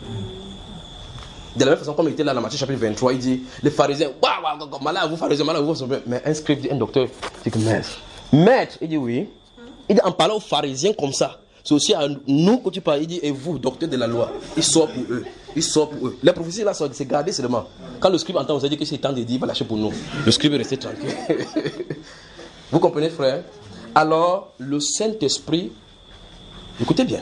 De la même façon, comme il était là dans Matthieu chapitre vingt-trois, il dit, les pharisiens, waouh, waouh, malade à vous, pharisiens, malade à vous. Mais un scribe dit, un docteur, il dit, maître, maître, il dit oui. Il dit, en parlant aux pharisiens comme ça, c'est aussi à nous que tu parles. Il dit, et vous, docteur de la loi, il sort pour eux. Il sort pour eux. La prophétie là, c'est gardé seulement. Quand le scribe entend, vous avez dit que c'est temps de dire, il va lâcher pour nous. Le scribe est resté tranquille. Vous comprenez, frère? Alors, le Saint-Esprit, écoutez bien,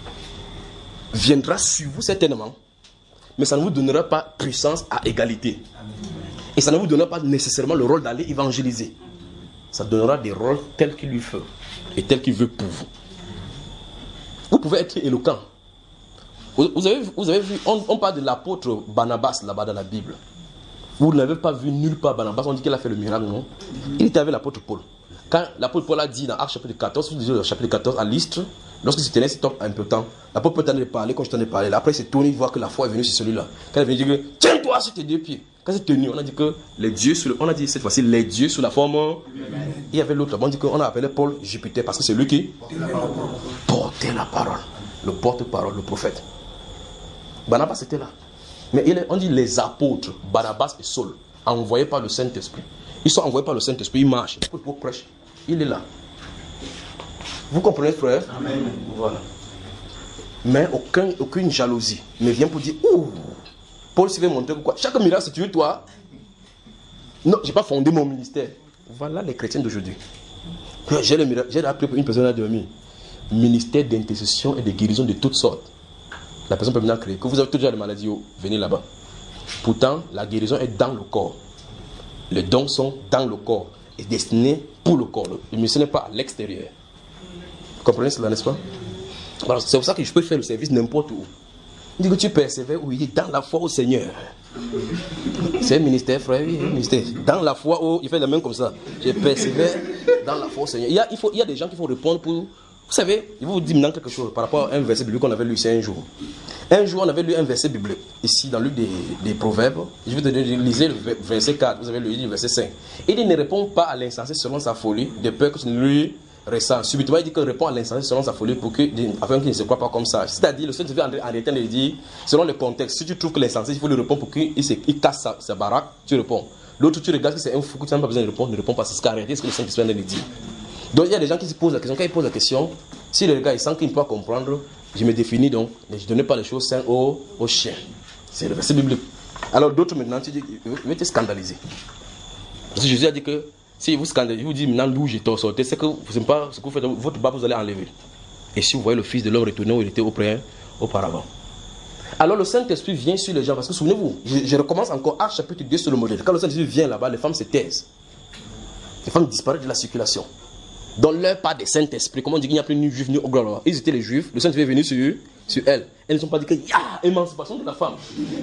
viendra sur vous certainement, mais ça ne vous donnera pas puissance à égalité. Et ça ne vous donnera pas nécessairement le rôle d'aller évangéliser. Ça donnera des rôles tels qu'il lui fait et tels qu'il veut pour vous. Vous pouvez être éloquent. Vous, vous, avez, vous avez vu, on, on parle de l'apôtre Barnabas là-bas dans la Bible. Vous n'avez pas vu nulle part Barnabas, on dit qu'il a fait le miracle, non? Il était avec l'apôtre Paul. Quand l'apôtre Paul a dit dans Actes chapitre quatorze, vous lisez chapitre quatorze à Lystre, lorsqu'il se tenait cet homme un peu de temps, l'apôtre Paul t'en a parlé, quand je t'en ai parlé, là, après il s'est tourné, il voit que la foi est venue sur celui-là. Quand il est venu dire, tiens-toi sur tes deux pieds. Quand c'est tenu, on a dit que les dieux, sur le, on a dit cette fois-ci, les dieux sous la forme. Il y avait l'autre, on dit qu'on a appelé Paul Jupiter parce que c'est lui qui portait la parole. Le porte-parole, le prophète. Barnabas était là. Mais il est, on dit les apôtres, Barnabas et Saul, envoyés par le Saint-Esprit. Ils sont envoyés par le Saint-Esprit, ils marchent. Pour prêcher. Il est là. Vous comprenez, frère? Amen. Voilà. Mais aucun, aucune jalousie ne vient pour dire, ouh, Paul s'est fait montrer pourquoi. Chaque miracle, si tu veux, toi. Non, je n'ai pas fondé mon ministère. Voilà les chrétiens d'aujourd'hui. J'ai le miracle, j'ai appris pour une personne à dormir. Ministère d'intercession et de guérison de toutes sortes. La personne peut venir créer. Que vous avez toujours des maladies, venez là-bas. Pourtant, la guérison est dans le corps. Les dons sont dans le corps et destinés pour le corps. Le ministère n'est pas à l'extérieur. Vous comprenez cela, n'est-ce pas? Alors, c'est pour ça que je peux faire le service n'importe où. Il dit que tu persévères, oui, il dit dans la foi au Seigneur. C'est un ministère, frère, oui, un ministère. Dans la foi, au, il fait la main comme ça. Je persévère dans la foi au Seigneur. Il y a, il faut, il y a des gens qui vont répondre pour. Vous savez, il vous dire maintenant quelque chose par rapport à un verset biblique qu'on avait lu ici un jour. Un jour, on avait lu un verset biblique ici dans le livre des, des Proverbes. Je vais te donner, lisez le verset quatre, vous avez lu le verset cinq. Il dit ne répond pas à l'insensé selon sa folie, de peur que tu ne lui ressens. Subitement, il dit qu'il répond à l'insensé selon sa folie pour que, afin qu'il ne se croit pas comme ça. C'est-à-dire, le Seigneur veut en réalité de dire, selon le contexte, si tu trouves que l'insensé, il faut lui répondre pour qu'il il casse sa, sa baraque, tu réponds. L'autre, tu regardes que c'est un fou que tu n'as pas besoin de répondre, ne réponds pas. C'est ce qu'arrêter ce que le Seigneur vient de dire. Donc il y a des gens qui se posent la question. Quand ils posent la question, si le gars il sent qu'il ne peut pas comprendre, je me définis donc, mais je ne donnais pas les choses saines aux, aux chiens. C'est le verset biblique. Alors d'autres maintenant, tu dis, ils vont te scandaliser. Parce que Jésus a dit que si vous scandalisez, vous dites maintenant d'où j'étais sorti, c'est que vous n'aimez pas ce que vous faites, votre bas vous allez enlever. Et si vous voyez le Fils de l'homme retourner où il était auparavant. Alors le Saint-Esprit vient sur les gens, parce que souvenez-vous, je, je recommence encore Actes chapitre deux sur le modèle. Quand le Saint-Esprit vient là-bas, les femmes se taisent. Les femmes disparaissent de la circulation. Dans leur part des Saint-Esprit, comment on dit qu'il n'y a plus ni juif ni ogre. Ils étaient les juifs, le Saint-Esprit est venu sur, sur elles. Elles ne sont pas dit que ya, émancipation de la femme.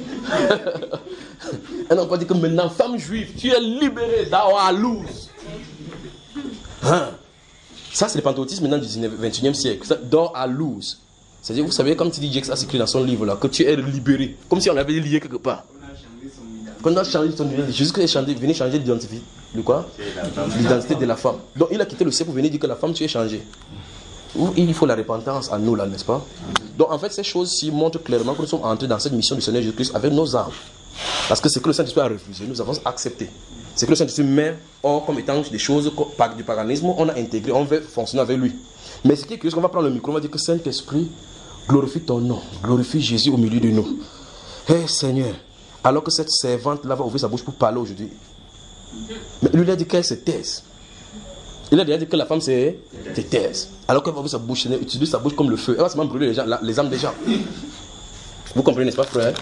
Elles n'ont pas dit que maintenant, femme juive, tu es libérée d'Aoualouz. Hein? Ça, c'est le pentecôtisme maintenant du vingt et unième siècle. Dors à Louz. C'est-à-dire, vous savez, comme tu dis, Jex a écrit dans son livre là, que tu es libéré. Comme si on l'avait lié quelque part. Quand on a changé son identité, Jésus est venu changer l'identité. De quoi? L'identité de la femme. Donc il a quitté le ciel pour venir dire que la femme, tu es changée. Il faut la repentance à nous là, n'est-ce pas? Donc en fait, ces choses-ci montrent clairement que nous sommes entrés dans cette mission du Seigneur Jésus-Christ avec nos âmes. Parce que ce que le Saint-Esprit a refusé, nous avons accepté. C'est que le Saint-Esprit met hors comme étant des choses du paganisme, on a intégré, on veut fonctionner avec lui. Mais ce qui est curieux, c'est qu'on va prendre le micro, on va dire que Saint-Esprit, glorifie ton nom, glorifie Jésus au milieu de nous. Hé hey, Seigneur, alors que cette servante-là va ouvrir sa bouche pour parler aujourd'hui. Mais lui, il a dit qu'elle se taise. Il a déjà dit que la femme se taise. Alors qu'elle va ouvrir sa bouche, elle utilise sa bouche comme le feu. Elle va seulement brûler les, gens, les âmes des gens. Vous comprenez, n'est-ce pas, frère?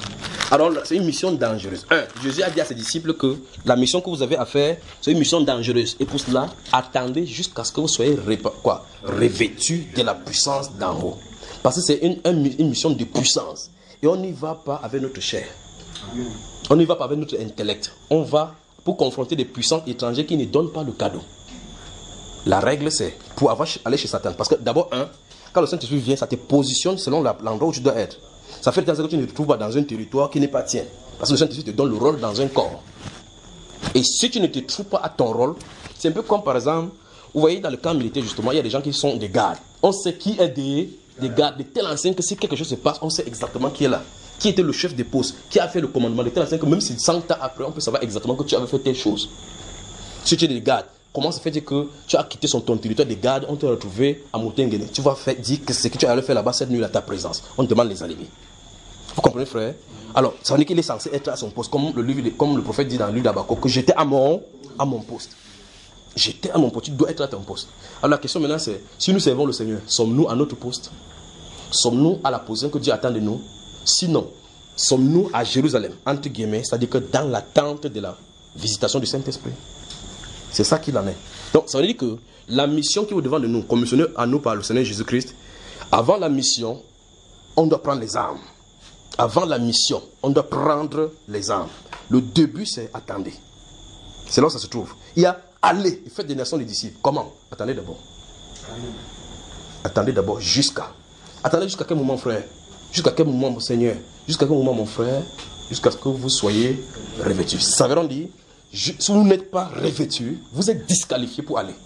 Alors, c'est une mission dangereuse. Un, Jésus a dit à ses disciples que la mission que vous avez à faire, c'est une mission dangereuse. Et pour cela, attendez jusqu'à ce que vous soyez quoi, revêtus de la puissance d'en haut. Parce que c'est une, une, une mission de puissance. Et on n'y va pas avec notre chair. On n'y va pas avec notre intellect. On va pour confronter des puissances étrangères qui ne donnent pas le cadeau. La règle, c'est pour avoir, aller chez Satan. Parce que d'abord, un, quand le Saint-Esprit vient, ça te positionne selon la, l'endroit où tu dois être. Ça fait que tu ne te trouves pas dans un territoire qui n'est pas tien. Parce que le Saint-Esprit te donne le rôle dans un corps. Et si tu ne te trouves pas à ton rôle, c'est un peu comme par exemple, vous voyez dans le camp militaire justement, il y a des gens qui sont des gardes. On sait qui est des, des gardes, de tel enseigne que si quelque chose se passe, on sait exactement qui est là. Qui était le chef des postes, qui a fait le commandement de tel enseigne que même si cent ans après, on peut savoir exactement que tu avais fait telle chose. Si tu es des gardes, comment se fait que tu as quitté son, ton territoire de garde, on t'a retrouvé à Moutengene. Tu vas faire, dire que ce que tu allais faire là-bas cette nuit à ta présence. On te demande les alibis. Vous comprenez, frère? Alors, ça veut dire qu'il est censé être à son poste, comme le, livre, comme le prophète dit dans le livre d'Habakkuk, que j'étais à mon, à mon poste. J'étais à mon poste, tu dois être à ton poste. Alors la question maintenant c'est, si nous servons le Seigneur, sommes-nous à notre poste? Sommes-nous à la position que Dieu attend de nous? Sinon, sommes-nous à Jérusalem, entre guillemets, c'est-à-dire que dans l'attente de la visitation du Saint-Esprit? C'est ça qu'il en est. Donc, ça veut dire que la mission qui est au-devant de nous, commissionnée à nous par le Seigneur Jésus-Christ, avant la mission, on doit prendre les armes. Avant la mission, on doit prendre les armes. Le début, c'est attendez. C'est là où ça se trouve. Il y a allez, faites des nations des disciples. Comment? Attendez d'abord. Attendez d'abord jusqu'à. Attendez jusqu'à quel moment, frère? Jusqu'à quel moment, mon Seigneur? Jusqu'à quel moment, mon frère? Jusqu'à ce que vous soyez revêtus. Ça veut dire, si vous n'êtes pas revêtus, vous êtes disqualifiés pour aller.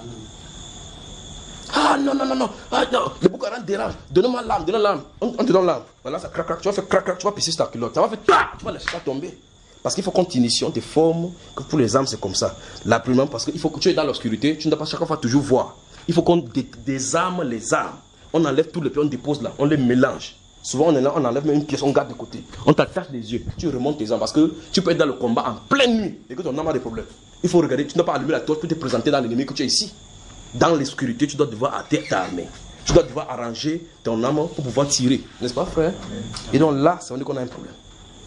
Ah non, non, non, non. Ah non, le Boko Haram dérange. Donne-moi l'âme, donne-moi l'âme. On, on te donne l'âme. Voilà, ça crac, crac. Tu vas faire crac, crac. Tu vas pisser sur ta culotte. Ça va faire tac. Tu vas laisser ça tomber. Parce qu'il faut qu'on t'initie, on te forme. Que pour les âmes, c'est comme ça. La première, parce qu'il faut que tu es dans l'obscurité. Tu ne dois pas chaque fois toujours voir. Il faut qu'on dé désarme les âmes. On enlève tous les pieds, on dépose là. On les mélange. Souvent, on est là, on enlève même une pièce, on garde de côté. On t'attache les yeux. Tu remontes tes âmes. Parce que tu peux être dans le combat en pleine nuit. Et que ton âme a des problèmes. Il faut regarder. Tu ne dois pas allumer la torche pour te présenter dans l'ennemi que tu es ici. Dans l'obscurité, tu dois devoir t'armer. Tu dois devoir arranger ton âme pour pouvoir tirer. N'est-ce pas, frère? Et donc là, ça veut dire qu'on a un problème.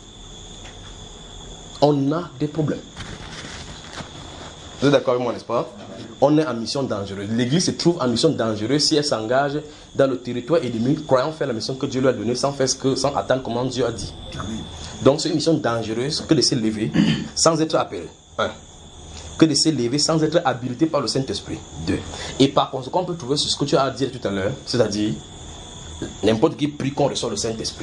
On a des problèmes. Vous êtes d'accord avec moi, n'est-ce pas? On est en mission dangereuse. L'église se trouve en mission dangereuse si elle s'engage dans le territoire ennemi, croyant faire la mission que Dieu lui a donnée sans faire ce que, sans attendre comment Dieu a dit. Donc c'est une mission dangereuse que de s'élever sans être appelé. Un. Que de s'élever sans être habilité par le Saint-Esprit. Deux. Et par conséquent, on peut trouver ce que tu as dit tout à l'heure, c'est-à-dire n'importe qui prie qu'on reçoit le Saint-Esprit.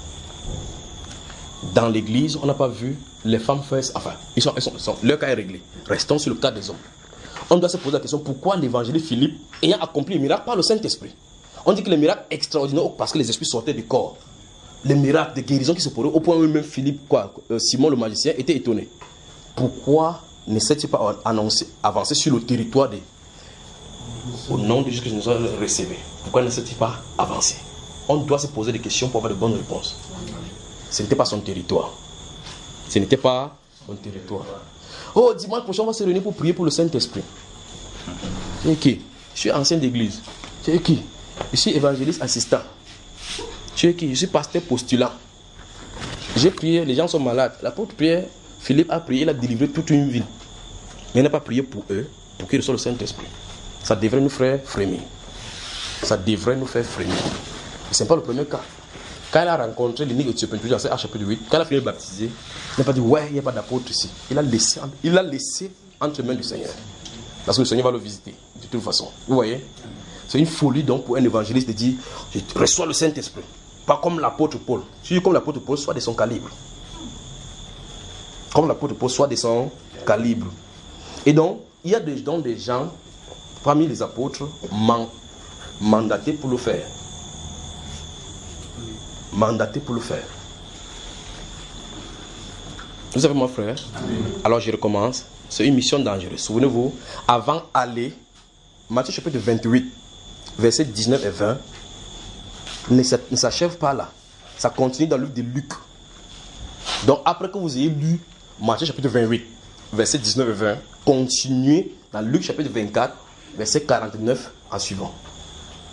Dans l'église, on n'a pas vu les femmes faire. Enfin, ils sont, ils sont, ils sont, leur cas est réglé. Restons sur le cas des hommes. On doit se poser la question pourquoi l'évangéliste Philippe, ayant accompli les miracles par le Saint-Esprit, on dit que les miracles extraordinaires parce que les esprits sortaient du corps. Les miracles de guérison qui se produisent au point où même Philippe, quoi, euh, Simon le magicien, était étonné. Pourquoi ne s'est-il pas annoncé, avancé sur le territoire des... Au nom de Jésus que nous avons reçu. Pourquoi ne s'est-il pas avancé? On doit se poser des questions pour avoir de bonnes réponses. Ce n'était pas son territoire. Ce n'était pas son territoire. Oh, dimanche prochain, on va se réunir pour prier pour le Saint-Esprit. Tu es qui? Je suis ancien d'église. Tu es qui? Je suis évangéliste assistant. Tu es qui? Je suis pasteur postulant. J'ai prié, les gens sont malades. L'apôtre Pierre, Philippe a prié, il a délivré toute une ville. Mais il n'a pas prié pour eux, pour qu'ils reçoivent le Saint-Esprit. Ça devrait nous faire frémir. Ça devrait nous faire frémir. Ce n'est pas le premier cas. Quand il a rencontré l'énigme éthiopien, dans Actes chapitre huit, quand il a fini de baptiser, il n'a pas dit ouais, il n'y a pas d'apôtre ici. Il a laissé, il a laissé entre les mains du Seigneur. Parce que le Seigneur va le visiter, de toute façon. Vous voyez? C'est une folie donc pour un évangéliste de dire je reçois le Saint-Esprit. Pas comme l'apôtre Paul. Si je dis comme l'apôtre Paul, soit de son calibre. Comme l'apôtre Paul, soit de son calibre. Et donc, il y a des, donc des gens, parmi les apôtres, man, mandatés pour le faire. Mandaté pour le faire. Vous savez, mon frère? Amen. Alors je recommence. C'est une mission dangereuse. Souvenez-vous, avant aller, Matthieu chapitre vingt-huit, versets dix-neuf et vingt, ne s'achève pas là. Ça continue dans le livre de Luc. Donc après que vous ayez lu Matthieu chapitre vingt-huit, versets dix-neuf et vingt, continuez dans Luc chapitre vingt-quatre, verset quarante-neuf en suivant.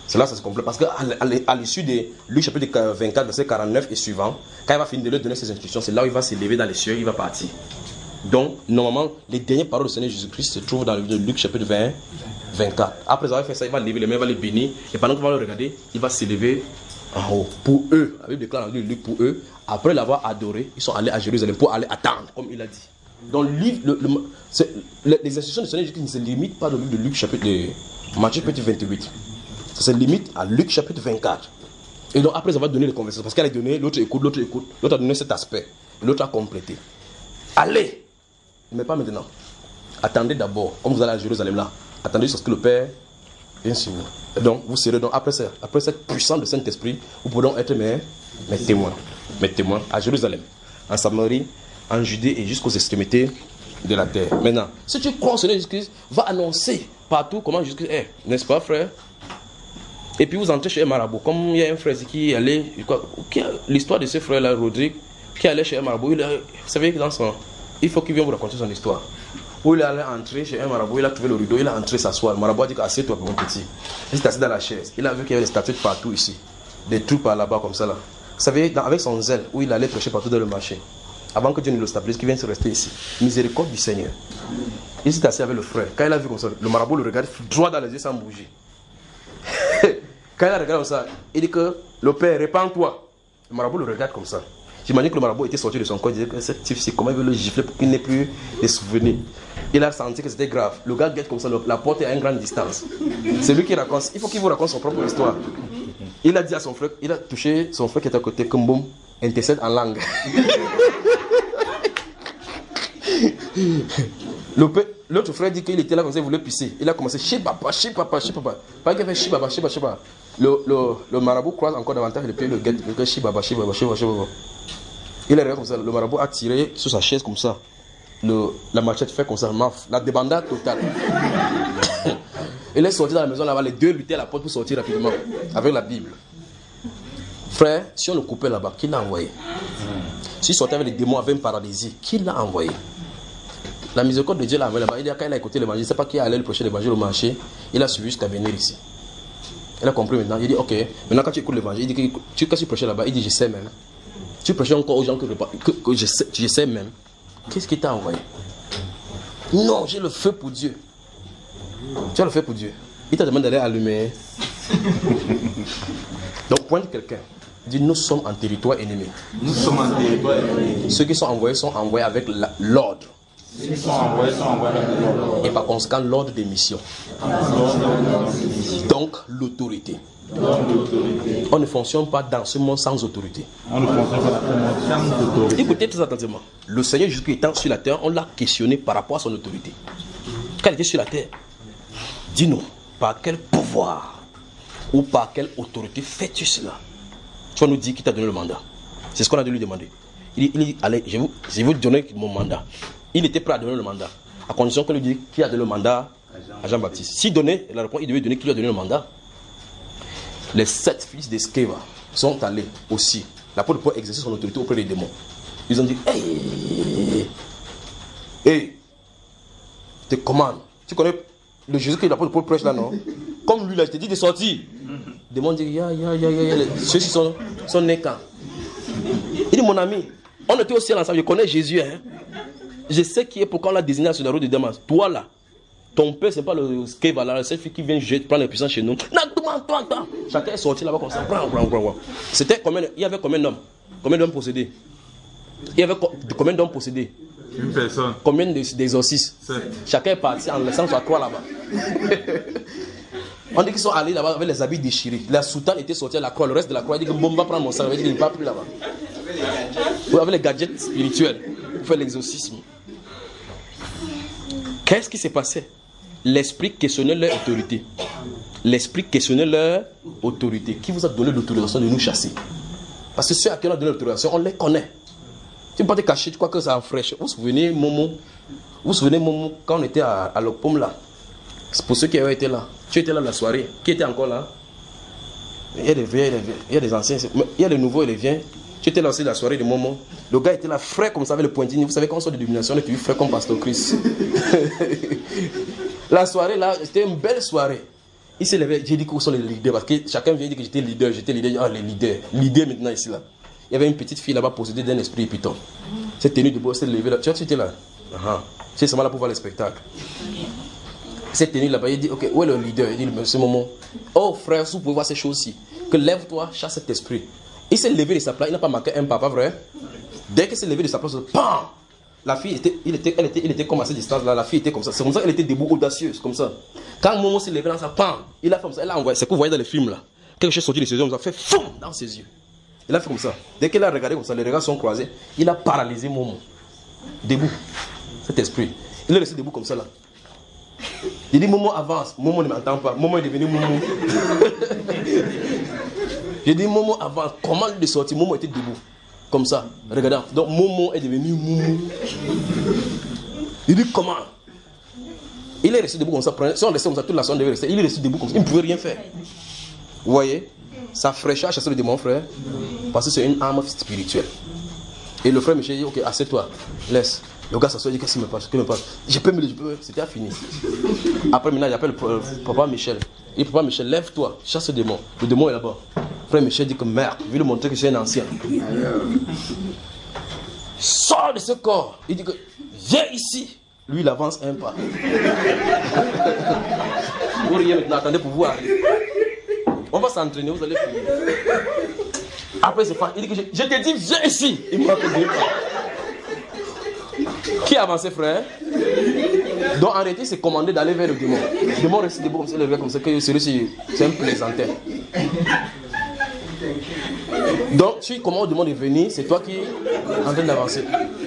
C'est là que ça se complète. Parce qu'à l'issue de Luc chapitre vingt-quatre, verset quarante-neuf et suivant, quand il va finir de leur donner ses instructions, c'est là où il va s'élever dans les cieux, il va partir. Donc, normalement, les dernières paroles du Seigneur Jésus-Christ se trouvent dans le livre de Luc chapitre vingt, vingt-quatre. Après avoir fait ça, il va lever les mains, il va les bénir. Et pendant qu'il va le regarder, il va s'élever en haut. Pour eux, la Bible déclare dans le livre de Luc, pour eux, après l'avoir adoré, ils sont allés à Jérusalem pour aller attendre, comme il a dit. Dans le livre, le, le, le, les instructions du Seigneur Jésus-Christ ne se limitent pas au livre de Luc chapitre de Matthieu chapitre vingt-huit. Ça se limite à Luc chapitre vingt-quatre. Et donc après, ça va donner les conversations. Parce qu'elle a donné, l'autre écoute, l'autre écoute, l'autre a donné cet aspect. Et l'autre a complété. Allez! Mais pas maintenant. Attendez d'abord, comme vous allez à Jérusalem là, attendez jusqu'à ce que le Père vienne sur vous. Et donc, vous serez donc, après, ça, après cette puissance de Saint-Esprit, vous pourrez donc être mes, mes témoins. Mes témoins à Jérusalem, en Samarie, en Judée et jusqu'aux extrémités de la terre. Maintenant, si tu crois au Seigneur Jésus-Christ, va annoncer partout comment Jésus-Christ est, n'est-ce pas, frère? Et puis vous entrez chez un marabout. Comme il y a un frère qui est allé, l'histoire de ce frère-là, Rodrigue, qui est allé chez un marabout, il a, vous savez, dans son, il faut qu'il vienne vous raconter son histoire. Où il est allé entrer chez un marabout, il a trouvé le rideau, il a entré s'asseoir. Le marabout a dit assieds-toi mon petit. Il s'est assis dans la chaise. Il a vu qu'il y avait des statues partout ici, des trucs par là-bas comme ça là. Vous savez, dans, avec son zèle, où il allait prêcher partout dans le marché, avant que Dieu ne le stabilise, qu'il vienne se rester ici. Miséricorde du Seigneur. Il s'est assis avec le frère. Quand il a vu comme ça, le marabout le regarde droit dans les yeux sans bouger. Quand il a regardé comme ça, il dit que le père, répands-toi. Le marabout le regarde comme ça. J'imagine que le marabout était sorti de son corps. Il disait que ce type, c'est comment il veut le gifler pour qu'il n'ait plus des souvenirs. Il a senti que c'était grave. Le gars guette comme ça, la porte est à une grande distance. C'est lui qui raconte. Il faut qu'il vous raconte son propre histoire. Il a dit à son frère, il a touché son frère qui était à côté, comme boum, intercède en langue. L'autre frère dit qu'il était là comme ça, il voulait pisser. Il a commencé, chi papa, chi papa, chi papa. Pas qu'il fait chi papa, chi papa, chi papa. Le, le, le marabout croise encore davantage les pieds, le guette, le chi papa, chi papa, chi papa, chi papa. Il est resté comme ça, le marabout a tiré sur sa chaise comme ça. Le, la machette fait comme ça, maf, la débandade totale. Il est sorti dans la maison là-bas, les deux luttaient à la porte pour sortir rapidement, avec la Bible. Frère, si on le coupait là-bas, qui l'a envoyé? S'il sortait avec les démons, avec une paralysie, qui l'a envoyé? La miséricorde de Dieu l'a envoyé là-bas. Il a, quand il a écouté l'évangile, il ne sait pas qui allait le prêcher l'évangile au marché. Il a suivi jusqu'à venir ici. Il a compris maintenant. Il dit, ok, maintenant quand tu écoutes l'évangile, il dit que tu, quand tu prêches là-bas, il dit, je sais même. Tu prêches encore aux gens que, que, que je, sais, je sais même. Qu'est-ce qu'il t'a envoyé? Non, j'ai le feu pour Dieu. Tu as le feu pour Dieu. Il t'a demandé d'aller allumer. Donc, pointe quelqu'un. Il dit, nous sommes en territoire ennemi. Nous sommes en territoire ennemi. Ceux qui sont envoyés sont envoyés avec l'ordre. Ceux qui sont envoyés sont envoyés avec l'ordre. Et par conséquent, l'ordre des missions. Donc, l'autorité. On ne fonctionne pas dans ce monde sans autorité. On ne fonctionne pas dans ce monde sans autorité. Écoutez très attentivement. Le Seigneur Jésus étant sur la terre, on l'a questionné par rapport à son autorité. Quand il était sur la terre, dis-nous, par quel pouvoir ou par quelle autorité fais-tu cela? Tu vas nous dire qui t'a donné le mandat. C'est ce qu'on a dû lui demander. Il dit, allez, je vais vous, je vais vous donner mon mandat. Il était prêt à donner le mandat, à condition qu'on lui dise qui a donné le mandat à Jean-Baptiste. S'il donnait la réponse, il devait donner qui lui a donné le mandat. Les sept fils d'Esceva sont allés aussi, l'apôtre Paul exercer son autorité auprès des démons. Ils ont dit, hey, hey, te commande. Tu connais le Jésus que l'apôtre Paul prêche là, non? Comme lui là, je t'ai dit de sortir. Les démons disent, ya, ya, ya, ya, ya. Ceux-ci sont, sont nés quand? Il dit, mon ami, on était au ciel ensemble, je connais Jésus, hein. Je sais qui est pourquoi on l'a désigné sur la route de Damas. Toi là, ton père, c'est pas le Skeva là, c'est celui qui vient jeter, prendre la puissance chez nous. Non, toi, toi, toi. Chacun est sorti là-bas comme ça. C'était combien, il y avait combien d'hommes? Combien d'hommes possédés? Il y avait combien d'hommes possédés? Une personne. Combien d'exorcistes? Chacun est parti en laissant sa croix là-bas. On dit qu'ils sont allés là-bas avec les habits déchirés. La soutane était sortie à la croix, le reste de la croix, il dit que bon, va prendre mon sang, il dit qu'il n'est pas plus là-bas. Vous avez les gadgets spirituels pour faire l'exorcisme. Qu'est-ce qui s'est passé? L'esprit questionnait leur autorité. L'esprit questionnait leur autorité. Qui vous a donné l'autorisation de nous chasser? Parce que ceux à qui on a donné l'autorisation, on les connaît. Tu ne peux pas te cacher, tu crois que c'est en fraîche. Vous vous souvenez, Momo? Vous vous souvenez, Momo, quand on était à, à l'Ocpom là? C'est pour ceux qui avaient été là. Tu étais là la soirée. Qui était encore là? Il y a des vieux, il y a des anciens, il y a des nouveaux et des vieux. Tu étais là aussi la soirée de Momo. Le gars était là, frais comme ça, avec le pointillé. Vous savez, quand on sort de domination, on est toujours frais comme Pasteur Chris. La soirée là, c'était une belle soirée. Il s'est levé, j'ai dit où sont les leaders, parce que chacun vient dire que j'étais leader, j'étais leader, ah les leaders, leader maintenant ici là. Il y avait une petite fille là-bas possédée d'un esprit épitant. Cette tenue de bois, s'est levée là. Tu vois, tu étais là. Uh-huh. C'est seulement là pour voir le spectacle. Cette tenue là-bas, il dit, ok, où est le leader? Il dit, mais ce moment, oh frère, si vous pouvez voir ces choses-ci, que lève-toi, chasse cet esprit. Il s'est levé de sa place, il n'a pas marqué un pas, pas vrai? Dès qu'il s'est levé de sa place, pam! La fille était, il était, elle était, il était comme à cette distance-là, la fille était comme ça. C'est comme ça qu'elle était debout, audacieuse, comme ça. Quand Momo s'est levé dans sa pam, il a fait comme ça, elle a envoyé, c'est que vous voyez dans les films là, quelque chose sorti de ses yeux, il a fait foum dans ses yeux. Il a fait comme ça. Dès qu'il a regardé comme ça, les regards sont croisés, il a paralysé Momo. Debout, cet esprit. Il est resté debout comme ça là. Il dit Momo avance, Momo ne m'entend pas, Momo est devenu Momo. J'ai dit Momo avance, comment de sortir? Momo était debout. Comme ça, regardez. Donc Momo est devenu Momo. Il dit comment? Il est resté debout comme ça. Si on restait comme ça, toute la soirée devait rester. Il est resté debout comme ça. Il ne pouvait rien faire. Vous voyez? Sa fraîcheur a chassé le démon, frère. Parce que c'est une arme spirituelle. Et le frère Michel dit, ok, assieds-toi. Laisse. Le gars s'assoit, il dit, qu'est-ce qui me passe? Qu'est-ce qui me passe? Je peux me le dire. C'était fini. Après, maintenant, il appelle le papa Michel. Il dit, papa Michel, lève-toi. Chasse le démon. Le démon est là-bas. Frère Michel dit que merde, je vais lui montrer que je suis un ancien. Sors de ce corps. Il dit que viens ici. Lui, il avance un pas. Vous riez maintenant, attendez pour voir. On va s'entraîner, vous allez prier. Après, c'est pas. Il dit que je, je te dis, viens ici. Il m'a fait deux pas. Qui a avancé, frère? Donc en réalité, c'est commandé d'aller vers le démon. Le démon reste debout comme ça, le regarde comme ça, que celui-ci, c'est un plaisantin. Donc, si comment on demande de venir, c'est toi qui es en train d'avancer.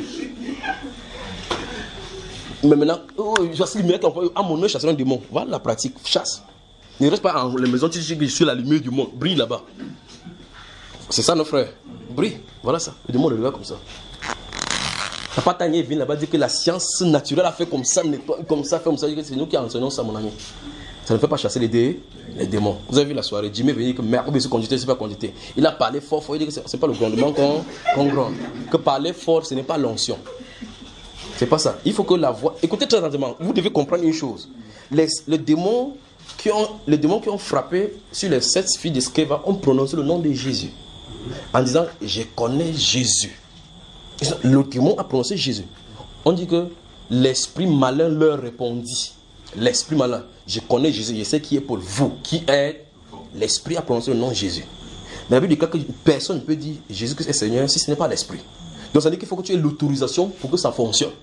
Mais maintenant, oh, je suis à mon œil, chasser un démon. Voilà la pratique, chasse. Ne reste pas dans les maisons, tu dis que je suis la lumière du monde. Brille là-bas. C'est ça, nos frères. Brille. Voilà ça. Le démon le regarde comme ça. Papa Tanier vient là-bas dire que la science naturelle a fait comme ça, comme ça, fait comme ça. C'est nous qui enseignons ça, mon ami. Ça ne fait pas chasser les, dé, les démons. Vous avez vu la soirée, Jimmy venait dire que merde, c'est conducteur, c'est pas conducteur. Il a parlé fort, fort, il dit que c'est pas le grondement qu'on qu'on gronde. Que parler fort, ce n'est pas l'onction. C'est pas ça. Il faut que la voix. Écoutez très attentivement, vous devez comprendre une chose. Les, les, démons qui ont, les démons qui ont frappé sur les sept filles de Sceva ont prononcé le nom de Jésus. En disant, je connais Jésus. Le démon a prononcé Jésus. On dit que l'esprit malin leur répondit. L'esprit malin, je connais Jésus, je sais qui est pour vous, qui est. L'esprit a prononcé le nom de Jésus. Mais la Bible dit que personne ne peut dire Jésus que c'est Seigneur si ce n'est pas l'esprit. Donc ça veut dire qu'il faut que tu aies l'autorisation pour que ça fonctionne.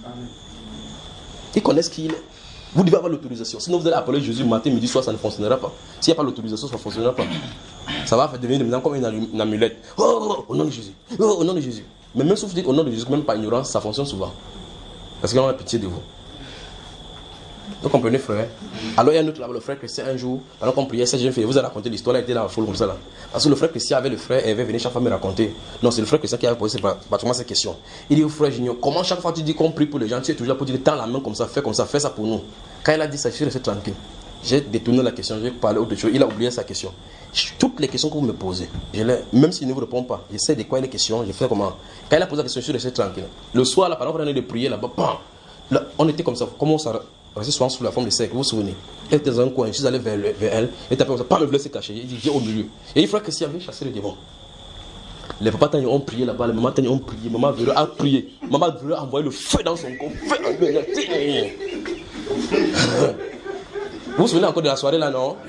Ils connaissent qui il est. Vous devez avoir l'autorisation. Sinon vous allez appeler Jésus matin, midi, soir, ça ne fonctionnera pas. S'il n'y a pas l'autorisation, ça ne fonctionnera pas. Ça va devenir maintenant comme une, une amulette. Oh, oh, oh, au nom de Jésus. Oh, au nom de Jésus. Mais même si vous dites au nom de Jésus, même pas ignorance, ça fonctionne souvent. Parce qu'on a pitié de vous. Vous comprenez, frère? Alors il y a un autre là, le frère Christian, un jour, pendant qu'on priait, cette jeune fille, vous avez raconté l'histoire, elle était dans la foule comme ça là. Parce que le frère Christian avait le frère, elle avait venu chaque fois me raconter. Non, c'est le frère Christian qui avait posé pratiquement cette question. Il dit au frère Junior, comment chaque fois tu dis qu'on prie pour les gens, tu es toujours là pour dire, tends la main comme ça, fais comme ça, fais ça pour nous. Quand il a dit ça, je suis resté tranquille. J'ai détourné la question, j'ai parlé autre chose, il a oublié sa question. Toutes les questions que vous me posez, je même s'il ne vous répond pas, je sais de quoi il est question, je fais comment. Quand il a posé la question, je suis resté tranquille. Le soir, là, pendant qu'on allait de prier là-bas, là, on était comme ça, comment ça restait souvent sous la forme de cercle, vous vous souvenez? Elle était dans un coin, je suis allé vers, le, vers elle, elle tapait comme ça, pas me voulait se cacher, il dit, viens au milieu. Et il faudra que s'il avait chassé le démon. Les papas Tani ont prié là-bas, les mamans Tani ont prié, maman Véro a prié, maman Véro a envoyé le feu dans son corps, feu en lui. Vous vous souvenez encore de la soirée là, non?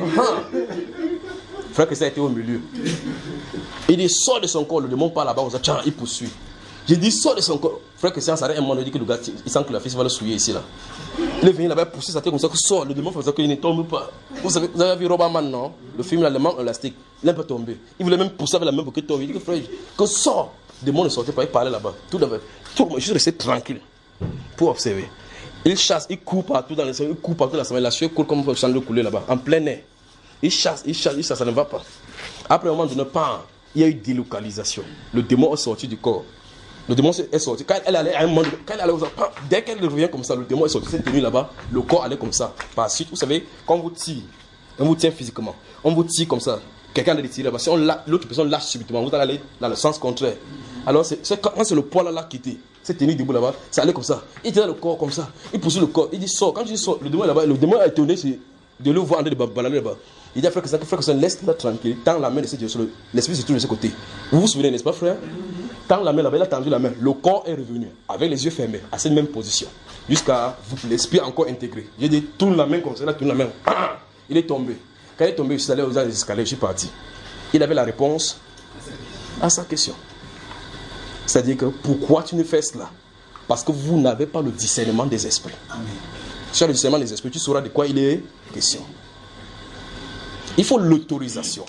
Frère que ça a été au milieu. Il dit, sort de son corps, le démon part là-bas, on dit, tiens, il poursuit. J'ai dit, sort de son corps. Frère que ça s'arrête un moment, il dit que le gars, il sent que la fille va le souiller ici là. Il est venu là-bas, pousser sa tête comme ça, que sort, le démon fait ça qu'il ne tombe pas. Vous, savez, vous avez vu Robertman, non? Le film là, le manque élastique, il est un peu tombé. Il voulait même pousser avec la main pour qu'il tombe. Il dit que frère, que sort. Le démon ne sortait pas, il parlait là-bas. Tout d'abord, tout le monde, je suis resté tranquille pour observer. Il chasse, il court partout dans les il court partout dans la semaine, la sueur court comme un champ de couler là-bas, en plein air. Il chasse, il chasse, il chasse, ça ne va pas. Après un moment donné, pas, il y a eu délocalisation. Le démon est sorti du corps. Le démon est sorti. Quand elle allait à un moment, quand elle allait, dès qu'elle revient comme ça, le démon est sorti, cette tenue là-bas, le corps allait comme ça. Par suite, vous savez, quand on vous tire, on vous tient physiquement, on vous tire comme ça. Quelqu'un allait tirer là-bas. Si l'autre personne lâche subitement, vous allez aller dans le sens contraire. Alors, c'est, c'est, quand c'est le poids là, là qui était, cette tenue debout là-bas, ça allait comme ça. Il était dans le corps comme ça. Il poussait le corps. Il dit sort. Quand je dis sort, le démon est là-bas, le démon a étonné. C'est, de le voir en train de balader là-bas. Il dit à frère que ça, frère que ça, laisse-la tranquille. Tends la main de ce Dieu sur le. L'esprit se trouve de ce côté. Vous vous souvenez, n'est-ce pas, frère? Tends la main là-bas, il a tendu la main. Le corps est revenu avec les yeux fermés à cette même position. Jusqu'à l'esprit encore intégré. J'ai dit, tourne la main comme ça, là, tourne la main. Il est tombé. Quand il est tombé, je suis allé aux escaliers, je suis parti. Il avait la réponse à sa question. C'est-à-dire que pourquoi tu ne fais cela? Parce que vous n'avez pas le discernement des esprits. Amen. Si tu as le discernement des esprits, tu sauras de quoi il est question. Il faut l'autorisation.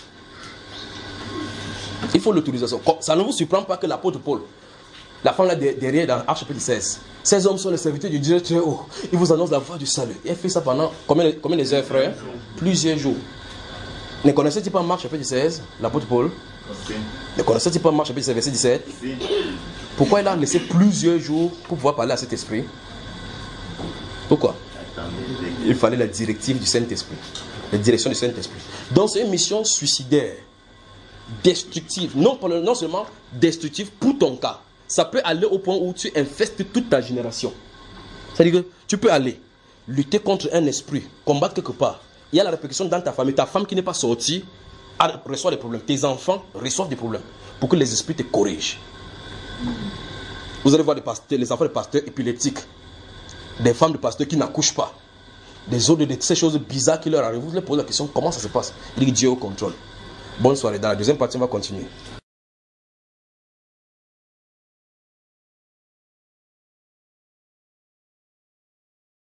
Il faut l'autorisation. Ça ne vous surprend pas que l'apôtre Paul, la femme là derrière dans Actes chapitre seize, ces hommes sont les serviteurs du Dieu très haut. Ils vous annoncent la voie du salut. Il a fait ça pendant combien, combien de heures, frère? Plusieurs jours. Ne connaissez-vous pas Marc chapitre seize, l'apôtre Paul? Ne connaissez-vous pas Marc chapitre seize, verset dix-sept? Pourquoi il a laissé plusieurs jours pour pouvoir parler à cet esprit? Pourquoi? Il fallait la directive du Saint-Esprit. La direction du Saint-Esprit. Donc c'est une mission suicidaire, destructive, non, non seulement destructive pour ton cas, ça peut aller au point où tu infestes toute ta génération. C'est-à-dire que tu peux aller lutter contre un esprit, combattre quelque part. Il y a la répercussion dans ta famille. Ta femme qui n'est pas sortie reçoit des problèmes. Tes enfants reçoivent des problèmes pour que les esprits te corrigent. Vous allez voir des pasteurs, les enfants de pasteurs épileptiques, des femmes de pasteurs qui n'accouchent pas, des autres, de ces choses bizarres qui leur arrivent. Vous leur posez la question, comment ça se passe? Il dit que Dieu est au contrôle. Bonne soirée. Dans la deuxième partie, on va continuer.